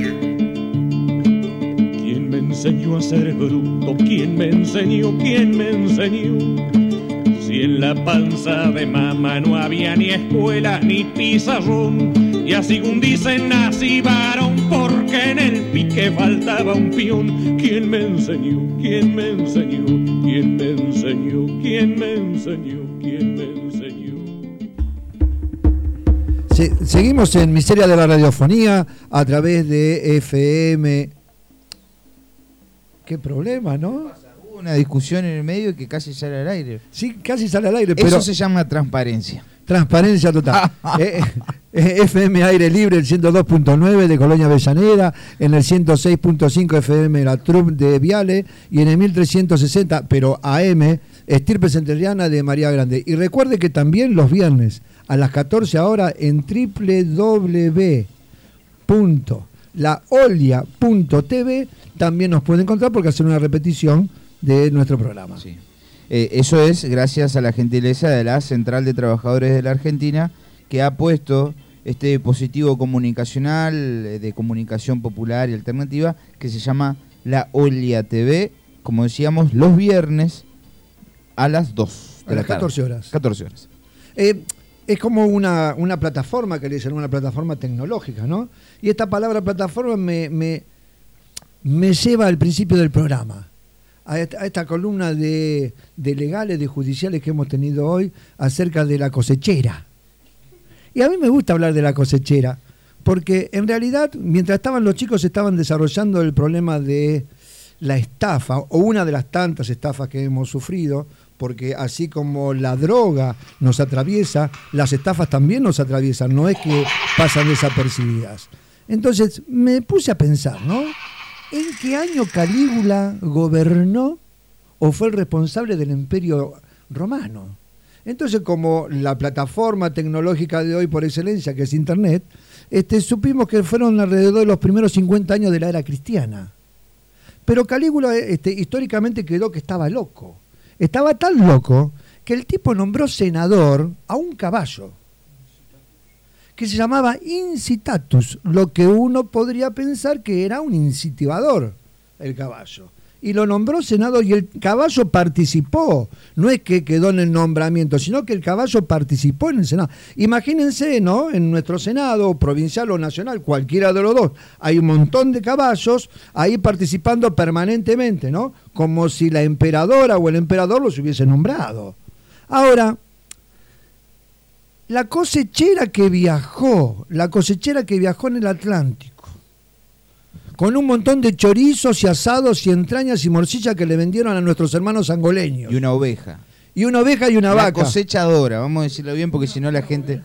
¿Quién me enseñó a ser bruto? ¿Quién me enseñó? ¿Quién me enseñó? Si en la panza de mamá no había ni escuelas ni pizarrón, y así un dicen nací varón, porque en el pique faltaba un peón. ¿Quién me enseñó? ¿Quién me enseñó? ¿Quién me enseñó? ¿Quién me enseñó? ¿Quién me enseñó? Se- seguimos en Miseria de la Radiofonía a través de F M. Qué problema, ¿no? Hubo una discusión en el medio que casi sale al aire. Sí, casi sale al aire, pero Eso se llama transparencia. transparencia total. Eh, eh, F M Aire Libre, el ciento dos punto nueve de Colonia Avellaneda, en el ciento seis punto cinco F M La Troupe de Viale y en el mil trescientos sesenta, pero A M, Estirpe Centellana de María Grande. Y recuerde que también los viernes a las catorce horas en doble u doble u doble u punto la olia punto t v también nos puede encontrar porque hacen una repetición de nuestro programa. Sí. Eh, eso es gracias a la gentileza de la Central de Trabajadores de la Argentina, que ha puesto este dispositivo comunicacional eh, de comunicación popular y alternativa que se llama La Olia T V, como decíamos, los viernes a las dos de A la las tarde. catorce horas. catorce horas. Eh, es como una, una plataforma que le dicen, una plataforma tecnológica, ¿no? Y esta palabra plataforma me, me, me lleva al principio del programa, a esta, a esta columna de, de legales, de judiciales que hemos tenido hoy acerca de la cosechera. Y a mí me gusta hablar de la cosechera, porque en realidad, mientras estaban los chicos, estaban desarrollando el problema de la estafa, o una de las tantas estafas que hemos sufrido, porque así como la droga nos atraviesa, las estafas también nos atraviesan, no es que pasan desapercibidas. Entonces me puse a pensar, ¿no? ¿En qué año Calígula gobernó o fue el responsable del Imperio Romano? Entonces, como la plataforma tecnológica de hoy por excelencia, que es Internet, este, supimos que fueron alrededor de los primeros cincuenta años de la era cristiana. Pero Calígula este, históricamente quedó que estaba loco. Estaba tan loco que el tipo nombró senador a un caballo que se llamaba incitatus, lo que uno podría pensar que era un incentivador, el caballo. Y lo nombró senador y el caballo participó. No es que quedó en el nombramiento, sino que el caballo participó en el Senado. Imagínense, ¿no? En nuestro Senado, provincial o nacional, cualquiera de los dos, hay un montón de caballos ahí participando permanentemente, ¿no? Como si la emperadora o el emperador los hubiese nombrado. Ahora, la cosechera que viajó, la cosechera que viajó en el Atlántico, con un montón de chorizos y asados y entrañas y morcillas que le vendieron a nuestros hermanos angoleños. Y una oveja. Y una oveja y una la vaca. Cosechadora, vamos a decirlo bien porque si no la gente...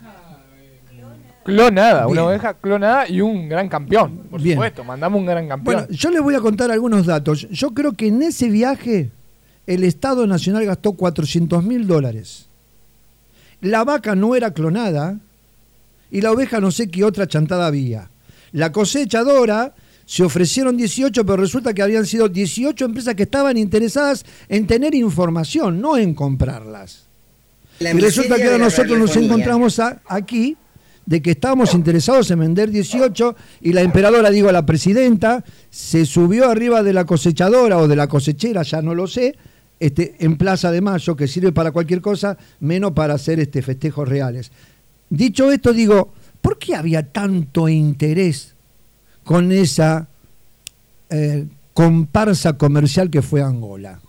Clonada, Bien. una oveja clonada y un gran campeón, por Bien. supuesto, mandamos un gran campeón. Bueno, yo les voy a contar algunos datos. Yo creo que en ese viaje el Estado Nacional gastó cuatrocientos mil dólares. La vaca no era clonada y la oveja no sé qué otra chantada había. La cosechadora... Se ofrecieron dieciocho, pero resulta que habían sido dieciocho empresas que estaban interesadas en tener información, no en comprarlas. La y resulta que miseria ahora de la nosotros nos radiofonía. encontramos a- aquí de que estábamos interesados en vender dieciocho y la emperadora, digo, la presidenta, se subió arriba de la cosechadora o de la cosechera, ya no lo sé, este, en Plaza de Mayo, que sirve para cualquier cosa, menos para hacer este, festejos reales. Dicho esto, digo, ¿por qué había tanto interés con esa eh, comparsa comercial que fue Angola?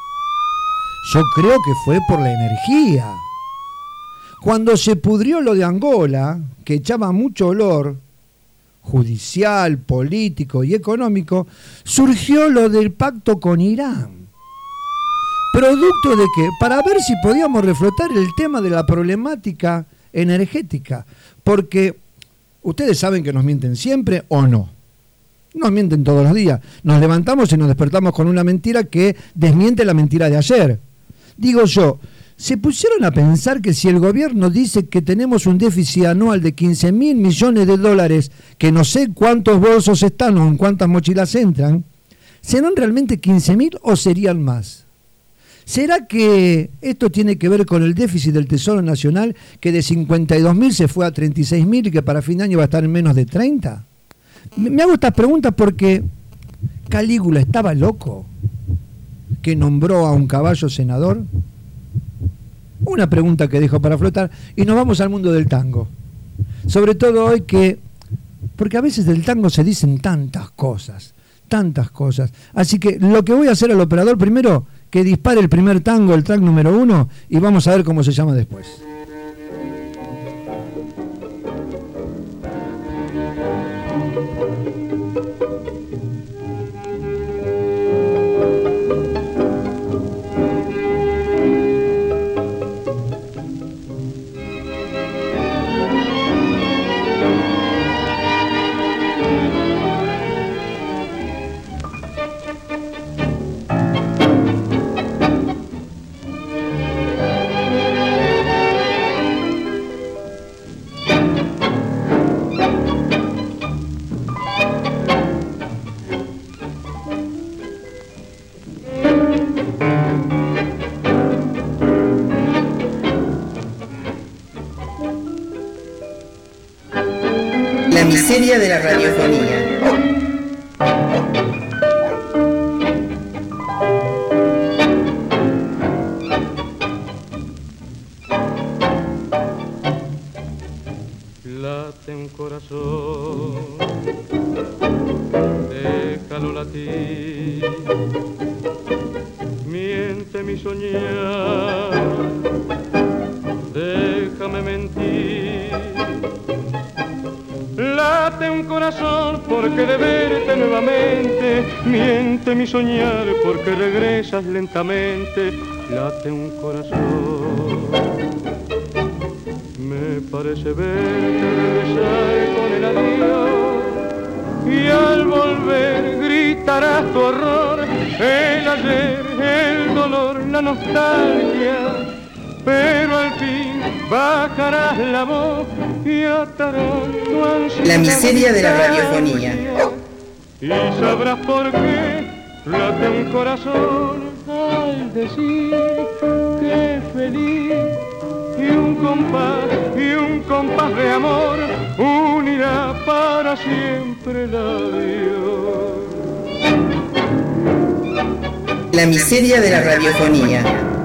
Yo creo que fue por la energía. Cuando se pudrió lo de Angola, que echaba mucho olor, judicial, político y económico, surgió lo del pacto con Irán. ¿Producto de qué? Para ver si podíamos reflotar el tema de la problemática energética. Porque ustedes saben que nos mienten siempre o no. Nos mienten todos los días. Nos levantamos y nos despertamos con una mentira que desmiente la mentira de ayer. Digo yo, ¿se pusieron a pensar que si el gobierno dice que tenemos un déficit anual de quince mil millones de dólares, que no sé cuántos bolsos están o en cuántas mochilas entran, serán realmente quince mil o serían más? ¿Será que esto tiene que ver con el déficit del Tesoro Nacional, que de cincuenta y dos mil se fue a treinta y seis mil y que para fin de año va a estar en menos de treinta? Me hago estas preguntas porque Calígula estaba loco, que nombró a un caballo senador. Una pregunta que dejo para flotar y nos vamos al mundo del tango. Sobre todo hoy que, porque a veces del tango se dicen tantas cosas, tantas cosas. Así que lo que voy a hacer al operador primero, que dispare el primer tango, el track número uno, y vamos a ver cómo se llama después. La miseria de la radiofonía. Late un corazón, déjalo latir, miente mi soñar, déjame mentir. Late un corazón porque de verte nuevamente, miente mi soñar porque regresas lentamente. Late un corazón, me parece verte regresar con el adiós, y al volver gritarás tu horror, el ayer, el dolor, la nostalgia, pero al fin bajarás la voz y atarás tu ansiedad. La miseria de la radiofonía. Y sabrás por qué late un corazón al decir que es feliz. Y un compás, y un compás de amor unirá para siempre el adiós. La miseria de la radiofonía.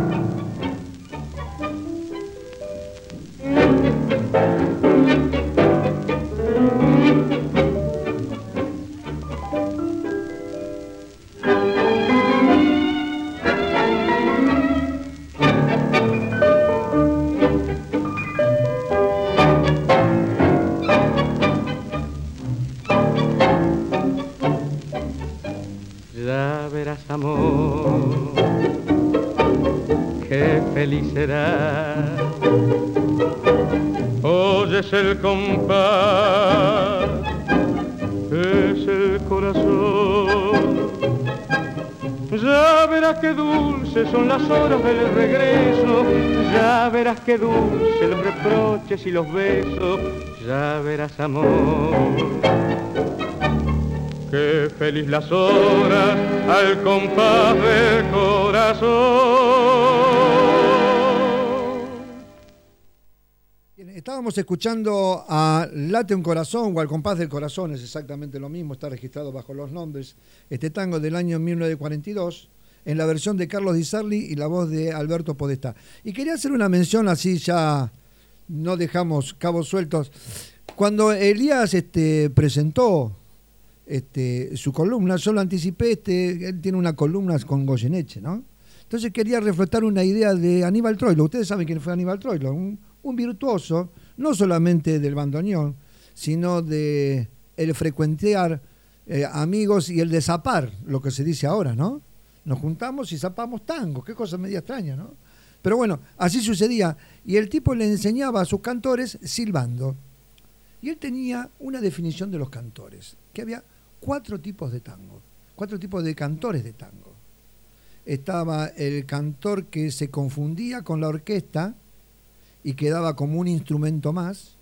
Amor, qué feliz serás. Oyes el compás, es el corazón. Ya verás qué dulces son las horas del regreso. Ya verás qué dulces los reproches y los besos. Ya verás, amor, qué feliz las horas al compás del corazón. Bien, estábamos escuchando a Late un corazón o al compás del corazón, es exactamente lo mismo, está registrado bajo los nombres. Este tango del año mil novecientos cuarenta y dos, en la versión de Carlos Di Sarli y la voz de Alberto Podestá. Y quería hacer una mención, así ya no dejamos cabos sueltos. Cuando Elías este, presentó Este, su columna, yo lo anticipé, este, él tiene una columna con Goyeneche, ¿no? Entonces quería reflejar una idea de Aníbal Troilo. Ustedes saben quién fue Aníbal Troilo, un, un virtuoso, no solamente del bandoneón, sino de el frecuentear eh, amigos y el de zapar, lo que se dice ahora, ¿no? Nos juntamos y zapamos tango, qué cosa media extraña, ¿no? Pero bueno, así sucedía, y el tipo le enseñaba a sus cantores silbando. Y él tenía una definición de los cantores, que había cuatro tipos de tango, cuatro tipos de cantores de tango. Estaba el cantor que se confundía con la orquesta y quedaba como un instrumento más.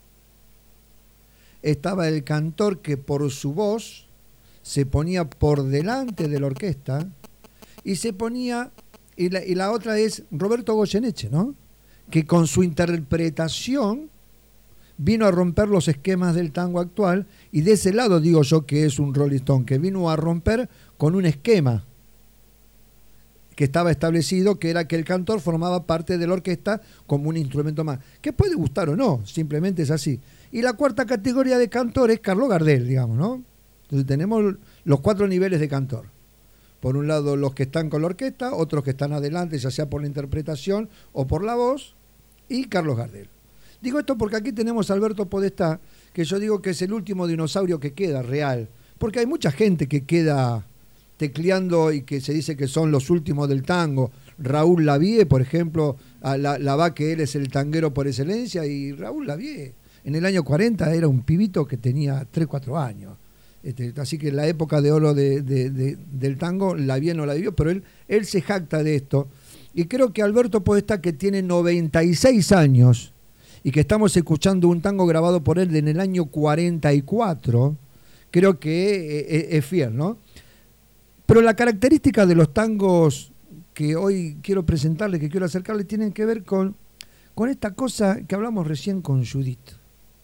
Estaba el cantor que por su voz se ponía por delante de la orquesta y se ponía, y la, y la otra es Roberto Goyeneche, ¿no? Que con su interpretación vino a romper los esquemas del tango actual, y de ese lado digo yo que es un Rolling Stone, que vino a romper con un esquema que estaba establecido, que era que el cantor formaba parte de la orquesta como un instrumento más, que puede gustar o no, simplemente es así. Y la cuarta categoría de cantor es Carlos Gardel, digamos, ¿no? Entonces tenemos los cuatro niveles de cantor. Por un lado los que están con la orquesta, otros que están adelante, ya sea por la interpretación o por la voz, y Carlos Gardel. Digo esto porque aquí tenemos a Alberto Podestá, que yo digo que es el último dinosaurio que queda real, porque hay mucha gente que queda tecleando y que se dice que son los últimos del tango. Raúl Lavie, por ejemplo, la, la va que él es el tanguero por excelencia, y Raúl Lavie en el año cuarenta era un pibito que tenía tres, cuatro años. Este, así que la época de oro de, de, de, del tango, Lavie no la vivió, pero él, él se jacta de esto. Y creo que Alberto Podestá, que tiene noventa y seis años, y que estamos escuchando un tango grabado por él en el año cuarenta y cuatro, creo que es, es fiel, ¿no? Pero la característica de los tangos que hoy quiero presentarles, que quiero acercarles, tienen que ver con, con esta cosa que hablamos recién con Judith,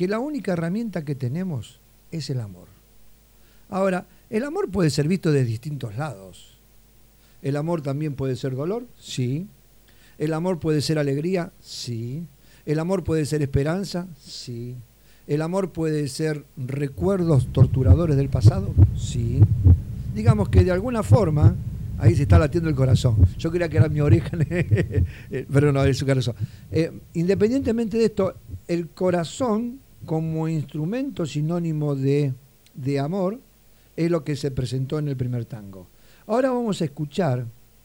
que la única herramienta que tenemos es el amor. Ahora, el amor puede ser visto de distintos lados. ¿El amor también puede ser dolor? Sí. ¿El amor puede ser alegría? Sí. ¿El amor puede ser esperanza? Sí. ¿El amor puede ser recuerdos torturadores del pasado? Sí. Digamos que de alguna forma, ahí se está latiendo el corazón. Yo creía que era mi oreja, pero no, es su corazón. Eh, independientemente de esto, el corazón como instrumento sinónimo de, de amor es lo que se presentó en el primer tango. Ahora vamos a escuchar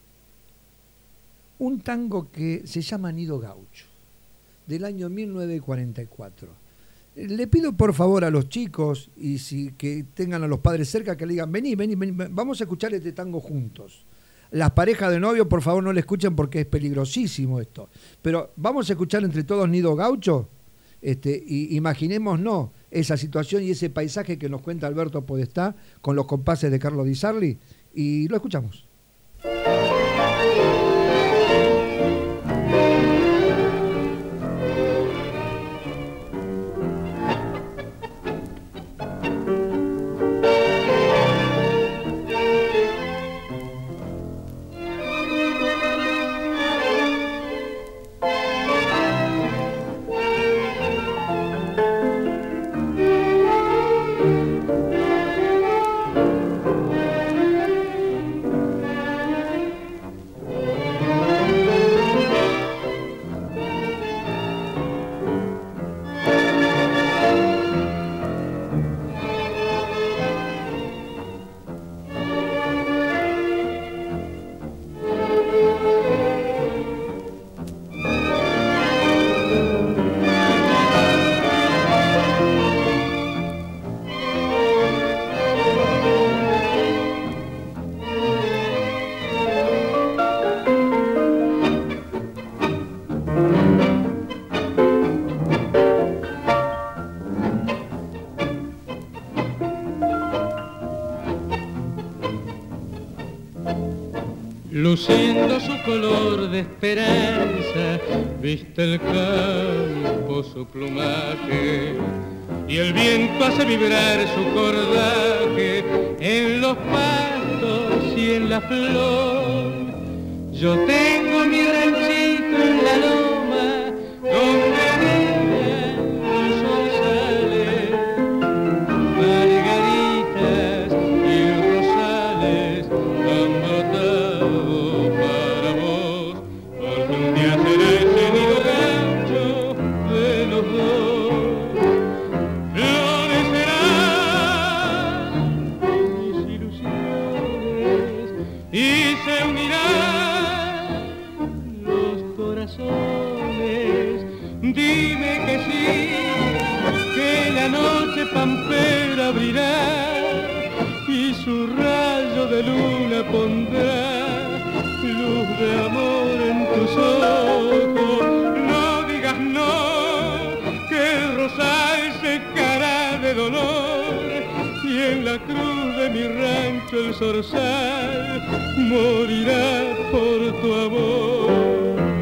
un tango que se llama Nido Gaucho, del año mil novecientos cuarenta y cuatro. Le pido por favor a los chicos y si que tengan a los padres cerca que le digan, vení, vení, vení, vamos a escuchar este tango juntos. Las parejas de novio, por favor, no le escuchen porque es peligrosísimo esto. Pero vamos a escuchar entre todos Nido Gaucho, este, y imaginémonos esa situación y ese paisaje que nos cuenta Alberto Podestá con los compases de Carlos Di Sarli, y lo escuchamos. Luciendo su color de esperanza, viste el campo su plumaje, y el viento hace vibrar su cordaje en los pastos y en la flor. Yo tengo mi ranchito en la loma, donde brillan los zorzales, margaritas y rosales han brotado para vos, porque un día será ese nido gaucho de los dos. Florecerán mis ilusiones y se unirán los corazones. Dime que sí, que la noche pampera abrirá y su rayo de luna pondrá luz de amor en tus ojos. No digas no, que el rosal secará de dolor y en la cruz de mi rancho el zorzal morirá por tu amor.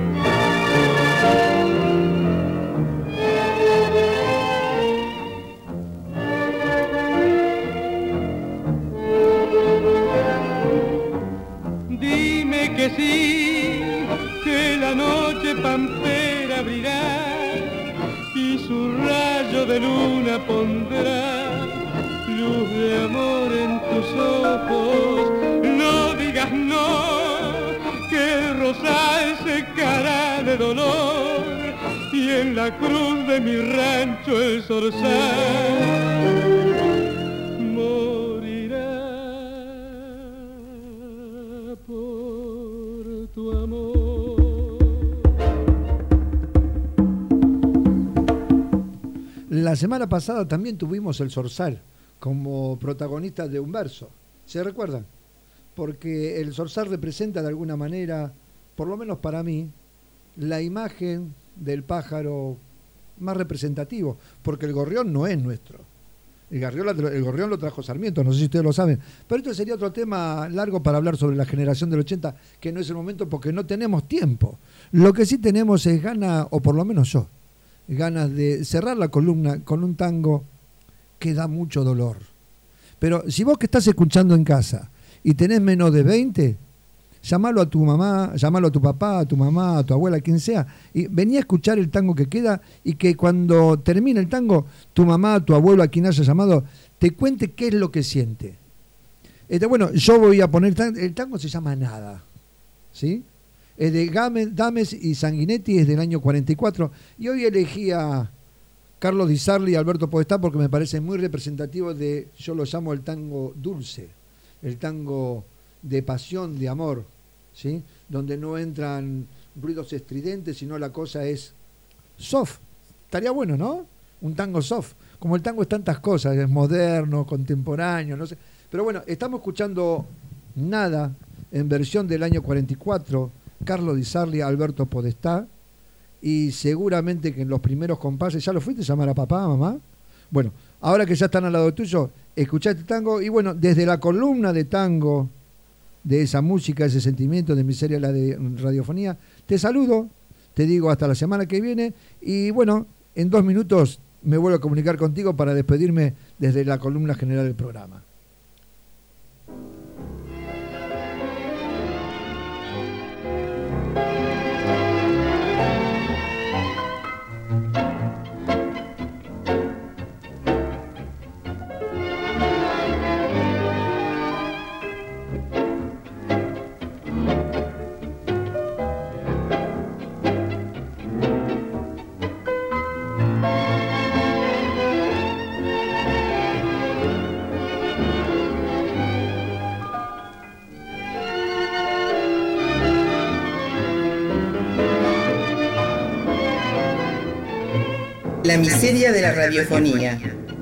Dime que sí, que la noche pampera abrirá y su rayo de luna pondrá luz de amor en tus ojos. No digas no, que el rosal secará de dolor y en la cruz de mi rancho el zorzal morirá por tu amor. La semana pasada también tuvimos el zorzal como protagonista de un verso. ¿Se recuerdan? Porque el zorzal representa de alguna manera, por lo menos para mí, la imagen del pájaro más representativo, porque el gorrión no es nuestro. El gorrión, el gorrión lo trajo Sarmiento, no sé si ustedes lo saben. Pero esto sería otro tema largo para hablar sobre la generación del ochenta, que no es el momento porque no tenemos tiempo. Lo que sí tenemos es gana, o por lo menos yo, ganas de cerrar la columna con un tango que da mucho dolor. Pero si vos que estás escuchando en casa y tenés menos de veinte, llamalo a tu mamá, llamalo a tu papá, a tu mamá, a tu abuela, a quien sea, y vení a escuchar el tango que queda y que cuando termine el tango, tu mamá, tu abuelo, a quien haya llamado, te cuente qué es lo que siente. Este, bueno, yo voy a poner, el tango se llama Nada, ¿sí? Es de Game, Dames y Sanguinetti, es del año cuarenta y cuatro, y hoy elegí a Carlos Di Sarli y Alberto Podestá porque me parece muy representativo de, yo lo llamo el tango dulce, el tango de pasión, de amor, ¿sí? Donde no entran ruidos estridentes, sino la cosa es soft. Estaría bueno, ¿no? Un tango soft. Como el tango es tantas cosas, es moderno, contemporáneo, no sé. Pero bueno, estamos escuchando Nada en versión del año cuarenta y cuatro, Carlos Di Sarli, Alberto Podestá, y seguramente que en los primeros compases, ¿ya lo fuiste a llamar a papá, mamá? Bueno, ahora que ya están al lado tuyo, escuchá este tango, y bueno, desde la columna de tango, de esa música, ese sentimiento de miseria, la de radiofonía, te saludo, te digo hasta la semana que viene, y bueno, en dos minutos me vuelvo a comunicar contigo para despedirme desde la columna general del programa. La miseria de la radiofonía.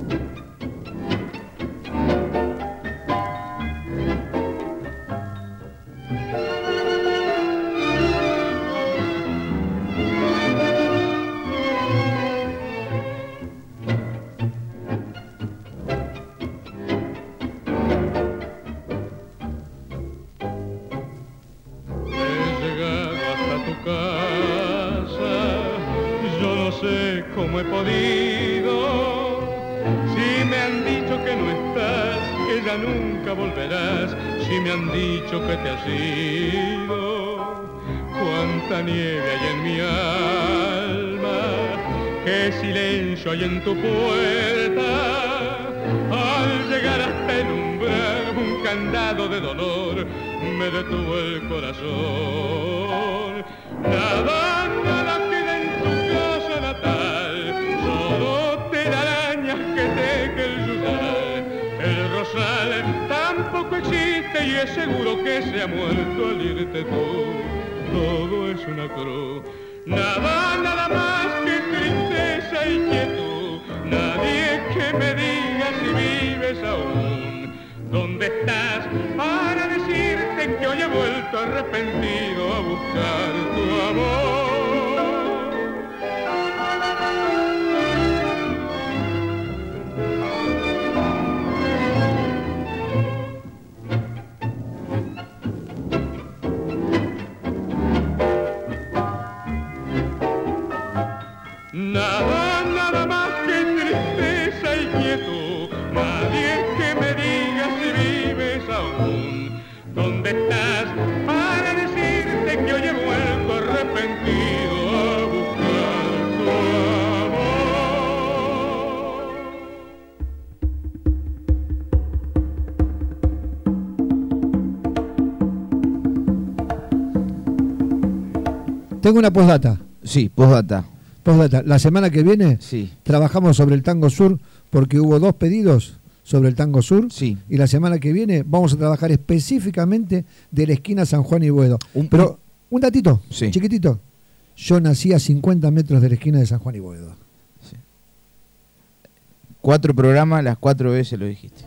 Hay en tu puerta, al llegar hasta el umbral, un candado de dolor me detuvo el corazón. Nada, nada queda en tu casa natal, solo telarañas que teje el yuyal. El rosal tampoco existe y es seguro que se ha muerto al irte tú. Todo es una cruz, nada, nada más que tristeza y quietud. Nadie que me diga si vives aún. ¿Dónde estás para decirte que hoy he vuelto arrepentido a buscar tu amor? Nada, nada más que tristeza y quietud. Nadie que me diga si vives aún. ¿Dónde estás para decirte que hoy he vuelto arrepentido a buscar tu amor? Tengo una postdata. Sí, postdata. Postdata. La semana que viene sí. trabajamos sobre el tango sur porque hubo dos pedidos sobre el tango sur sí. y la semana que viene vamos a trabajar específicamente de la esquina San Juan y Boedo. Un, Pero un datito, sí. chiquitito. Yo nací a cincuenta metros de la esquina de San Juan y Boedo. Sí. Cuatro programas, las cuatro veces lo dijiste.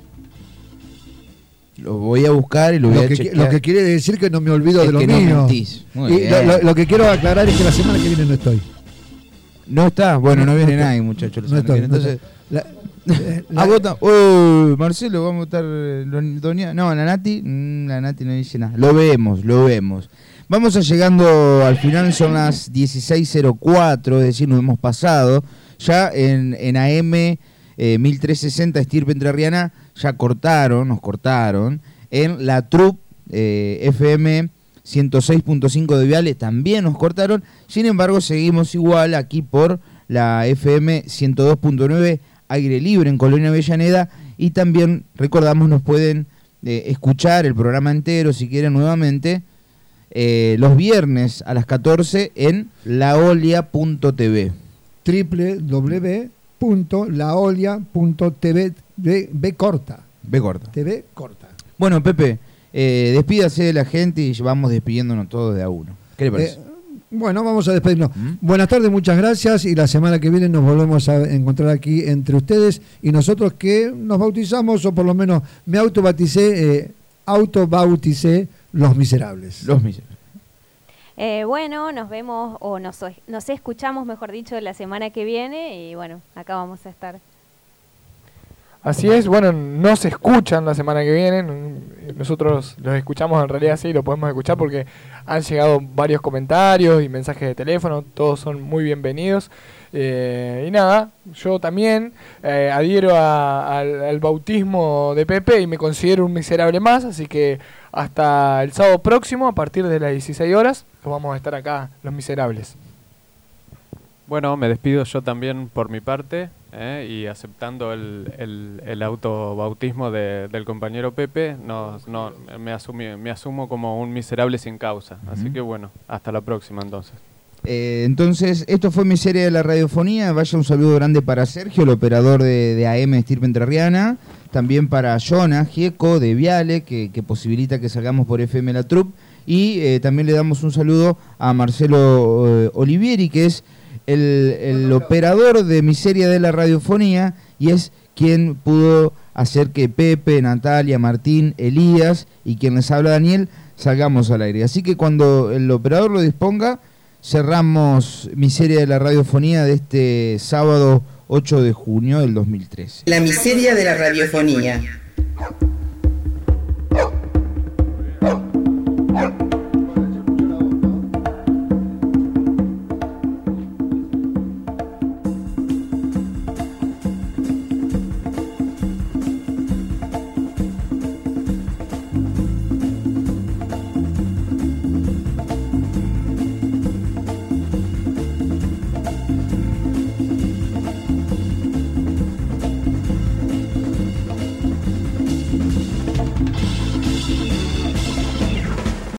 Lo voy a buscar y lo voy lo a que, chequear. Lo que quiere decir que no me olvido es de lo que mío. No mentís. Muy y bien. Lo, lo, lo que quiero aclarar es que la semana que viene no estoy. No está, bueno, no, no viene no nadie, muchachos. No estoy, entonces, no la, la, ah, vota. Oh, Marcelo, vamos a votar. Doña, no, la Nati, la Nati no dice nada. Lo vemos, lo vemos. Vamos a llegando al final, son las dieciséis cero cuatro, es decir, nos hemos pasado. Ya en, en A M eh, mil trescientos sesenta Estirpe Entrerriana ya cortaron, nos cortaron. En la T R U P eh, F M ciento seis punto cinco de Viale también nos cortaron. Sin embargo, seguimos igual aquí por la F M ciento dos punto nueve Aire Libre en Colonia Avellaneda. Y también, recordamos, nos pueden eh, escuchar el programa entero, si quieren, nuevamente, eh, los viernes a las catorce en laolia punto t v. doble u doble u doble u punto laolia punto t v. B, B corta. B corta. T V corta. Bueno, Pepe, eh, despídase de la gente y vamos despidiéndonos todos de a uno. ¿Qué le parece? Eh, bueno, vamos a despedirnos. ¿Mm? Buenas tardes, muchas gracias, y la semana que viene nos volvemos a encontrar aquí entre ustedes y nosotros, que nos bautizamos, o por lo menos me autobauticé, eh, autobauticé Los Miserables. Los Miserables. Eh, bueno, nos vemos, o nos, nos escuchamos, mejor dicho, la semana que viene, y bueno, acá vamos a estar. Así es, bueno, no se escuchan la semana que viene, nosotros los escuchamos, en realidad sí, lo podemos escuchar porque han llegado varios comentarios y mensajes de teléfono, todos son muy bienvenidos. Eh, y nada, yo también eh, adhiero a, al, al bautismo de Pepe y me considero un miserable más, así que hasta el sábado próximo, a partir de las dieciséis horas, vamos a estar acá, Los Miserables. Bueno, me despido yo también por mi parte, eh, y aceptando el, el, el autobautismo de, del compañero Pepe, no, no, me, asumí, me asumo como un miserable sin causa. Uh-huh. Así que bueno, hasta la próxima entonces. Eh, entonces, esto fue Miseria de la Radiofonía. Vaya un saludo grande para Sergio, el operador de, de A M Estirpe Entrerriana. También para Jonah Gieco de Viale, que, que posibilita que salgamos por F M La T R U P. Y eh, también le damos un saludo a Marcelo eh, Olivieri, que es el, el operador de Miseria de la Radiofonía y es quien pudo hacer que Pepe, Natalia, Martín, Elías y quien les habla, Daniel, salgamos al aire. Así que cuando el operador lo disponga, cerramos Miseria de la Radiofonía de este sábado ocho de junio del dos mil trece. La miseria de la radiofonía.